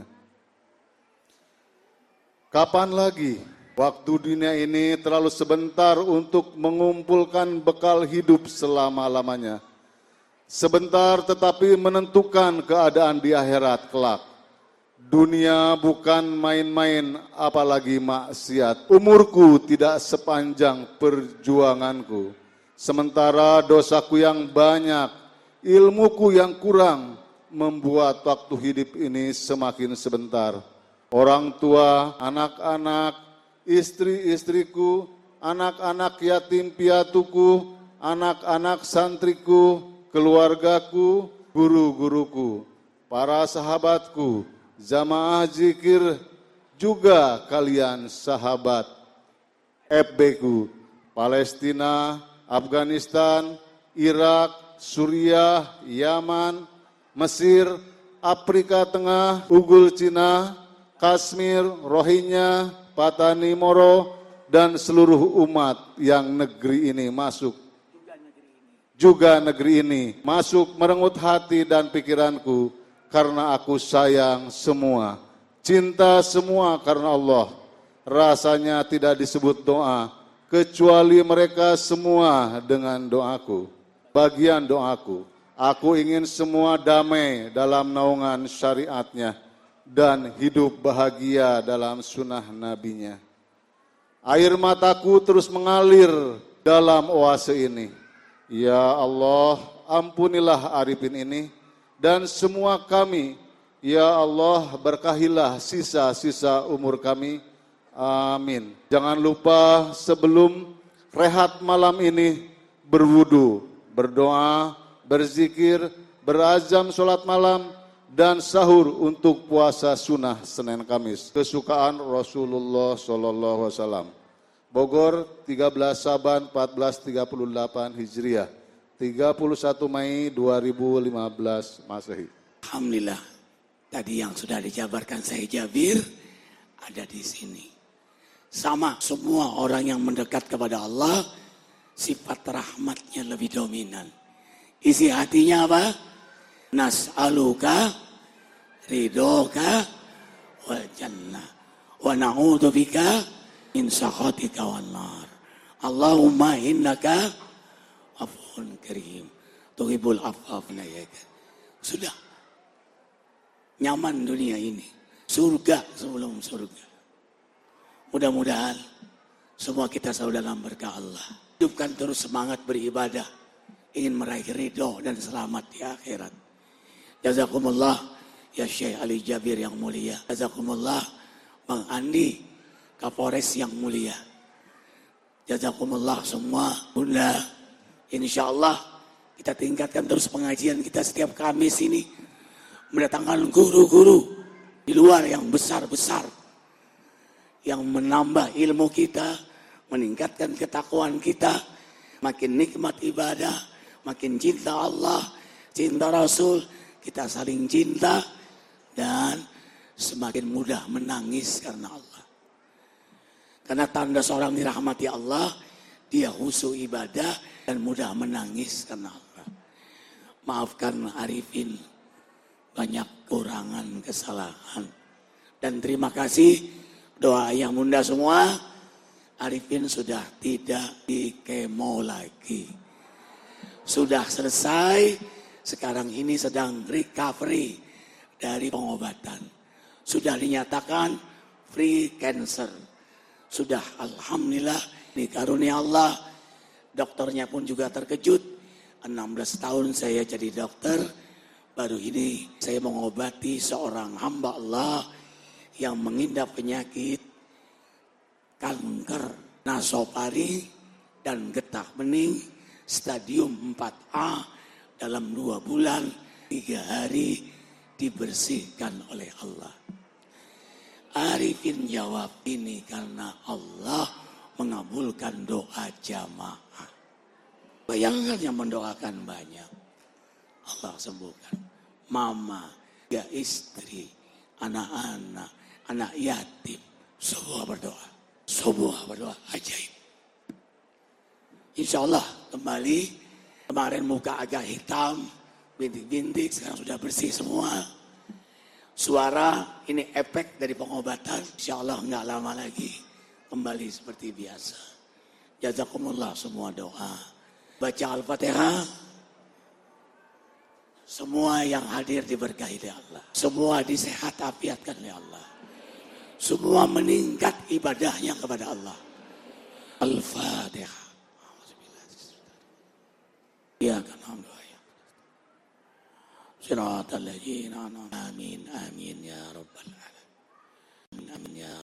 [SPEAKER 5] Kapan lagi? Waktu dunia ini terlalu sebentar untuk mengumpulkan bekal hidup selama-lamanya. Sebentar tetapi menentukan keadaan di akhirat kelak. Dunia bukan main-main apalagi maksiat. Umurku tidak sepanjang perjuanganku. Sementara dosaku yang banyak, ilmuku yang kurang, membuat waktu hidup ini semakin sebentar. Orang tua, anak-anak, istri-istriku, anak-anak yatim piatuku, anak-anak santriku, keluargaku, guru-guruku, para sahabatku, jamaah zikir, juga kalian sahabat FB-ku, Palestina, Afghanistan, Irak, Suriah, Yaman, Mesir, Afrika Tengah, Ugul Cina, Kashmir, Rohingya, Patani Moro, dan seluruh umat yang negeri ini masuk. Juga negeri ini masuk merenggut hati dan pikiranku karena aku sayang semua. Cinta semua karena Allah. Rasanya tidak disebut doa kecuali mereka semua dengan doaku. Bagian doaku, aku ingin semua damai dalam naungan syariatnya dan hidup bahagia dalam sunnah nabinya. Air mataku terus mengalir dalam oase ini. Ya Allah, ampunilah Arifin ini dan semua kami. Ya Allah, berkahilah sisa-sisa umur kami. Amin. Jangan lupa sebelum rehat malam ini berwudu, berdoa, berzikir, berazam sholat malam, dan sahur untuk puasa sunnah Senin Kamis. Kesukaan Rasulullah SAW. Bogor 13 Saban 1438 Hijriah. 31 Mei 2015 Masehi.
[SPEAKER 4] Alhamdulillah. Tadi yang sudah dijabarkan saya Jabir ada di sini. Sama semua orang yang mendekat kepada Allah, sifat rahmatnya lebih dominan. Isi hatinya apa? Nas'aluka ridhoka wal jannah wa na'udzubika min sakhatika wan nar. Allahumma innaka afuwun karim tuhibbul afwa fa'fu. Sudah nyaman dunia ini, surga sebelum surga. Mudah-mudahan semua kita selalu dalam berkah Allah. Hidupkan terus semangat beribadah, ingin meraih ridho dan selamat di akhirat. Jazakumullah ya Syekh Ali Jabir yang mulia. Jazakumullah Bang Andi Kapolres yang mulia. Jazakumullah semua. Bunda, insyaallah kita tingkatkan terus pengajian kita setiap Kamis ini. Mendatangkan guru-guru di luar yang besar-besar. Yang menambah ilmu kita, meningkatkan ketakwaan kita. Makin nikmat ibadah, makin cinta Allah, cinta Rasul. Kita saling cinta dan semakin mudah menangis karena Allah. Karena tanda seorang dirahmati Allah, dia khusyuk ibadah dan mudah menangis karena Allah. Maafkan Arifin banyak kurangan kesalahan. Dan terima kasih doa yang bunda semua. Arifin sudah tidak di kemo lagi. Sudah selesai. Sekarang ini sedang recovery dari pengobatan. Sudah dinyatakan free cancer. Sudah alhamdulillah ini karunia Allah. Dokternya pun juga terkejut. 16 tahun saya jadi dokter. Baru ini saya mengobati seorang hamba Allah yang mengidap penyakit kanker nasopari dan getah bening stadium 4A. Dalam 2 bulan, 3 hari dibersihkan oleh Allah. Arifin jawab ini karena Allah mengabulkan doa jamaah. Bayangkan yang mendoakan banyak. Allah sembuhkan. Mama, ya istri, anak-anak, anak yatim. Semua berdoa. Semua berdoa. Ajaib. Insya Allah kembali. Kemarin muka agak hitam, bintik-bintik, sekarang sudah bersih semua. Suara ini efek dari pengobatan, insya Allah nggak lama lagi kembali seperti biasa. Jazakumullah semua doa. Baca Al-Fatihah. Semua yang hadir diberkahi oleh Allah. Semua disehat afiatkan oleh Allah. Semua meningkat ibadahnya kepada Allah. Al-Fatihah. Ya kan alhamdulillah. Siratal ladzina an'amta alaihim amin ya rabbal alamin. Amin ya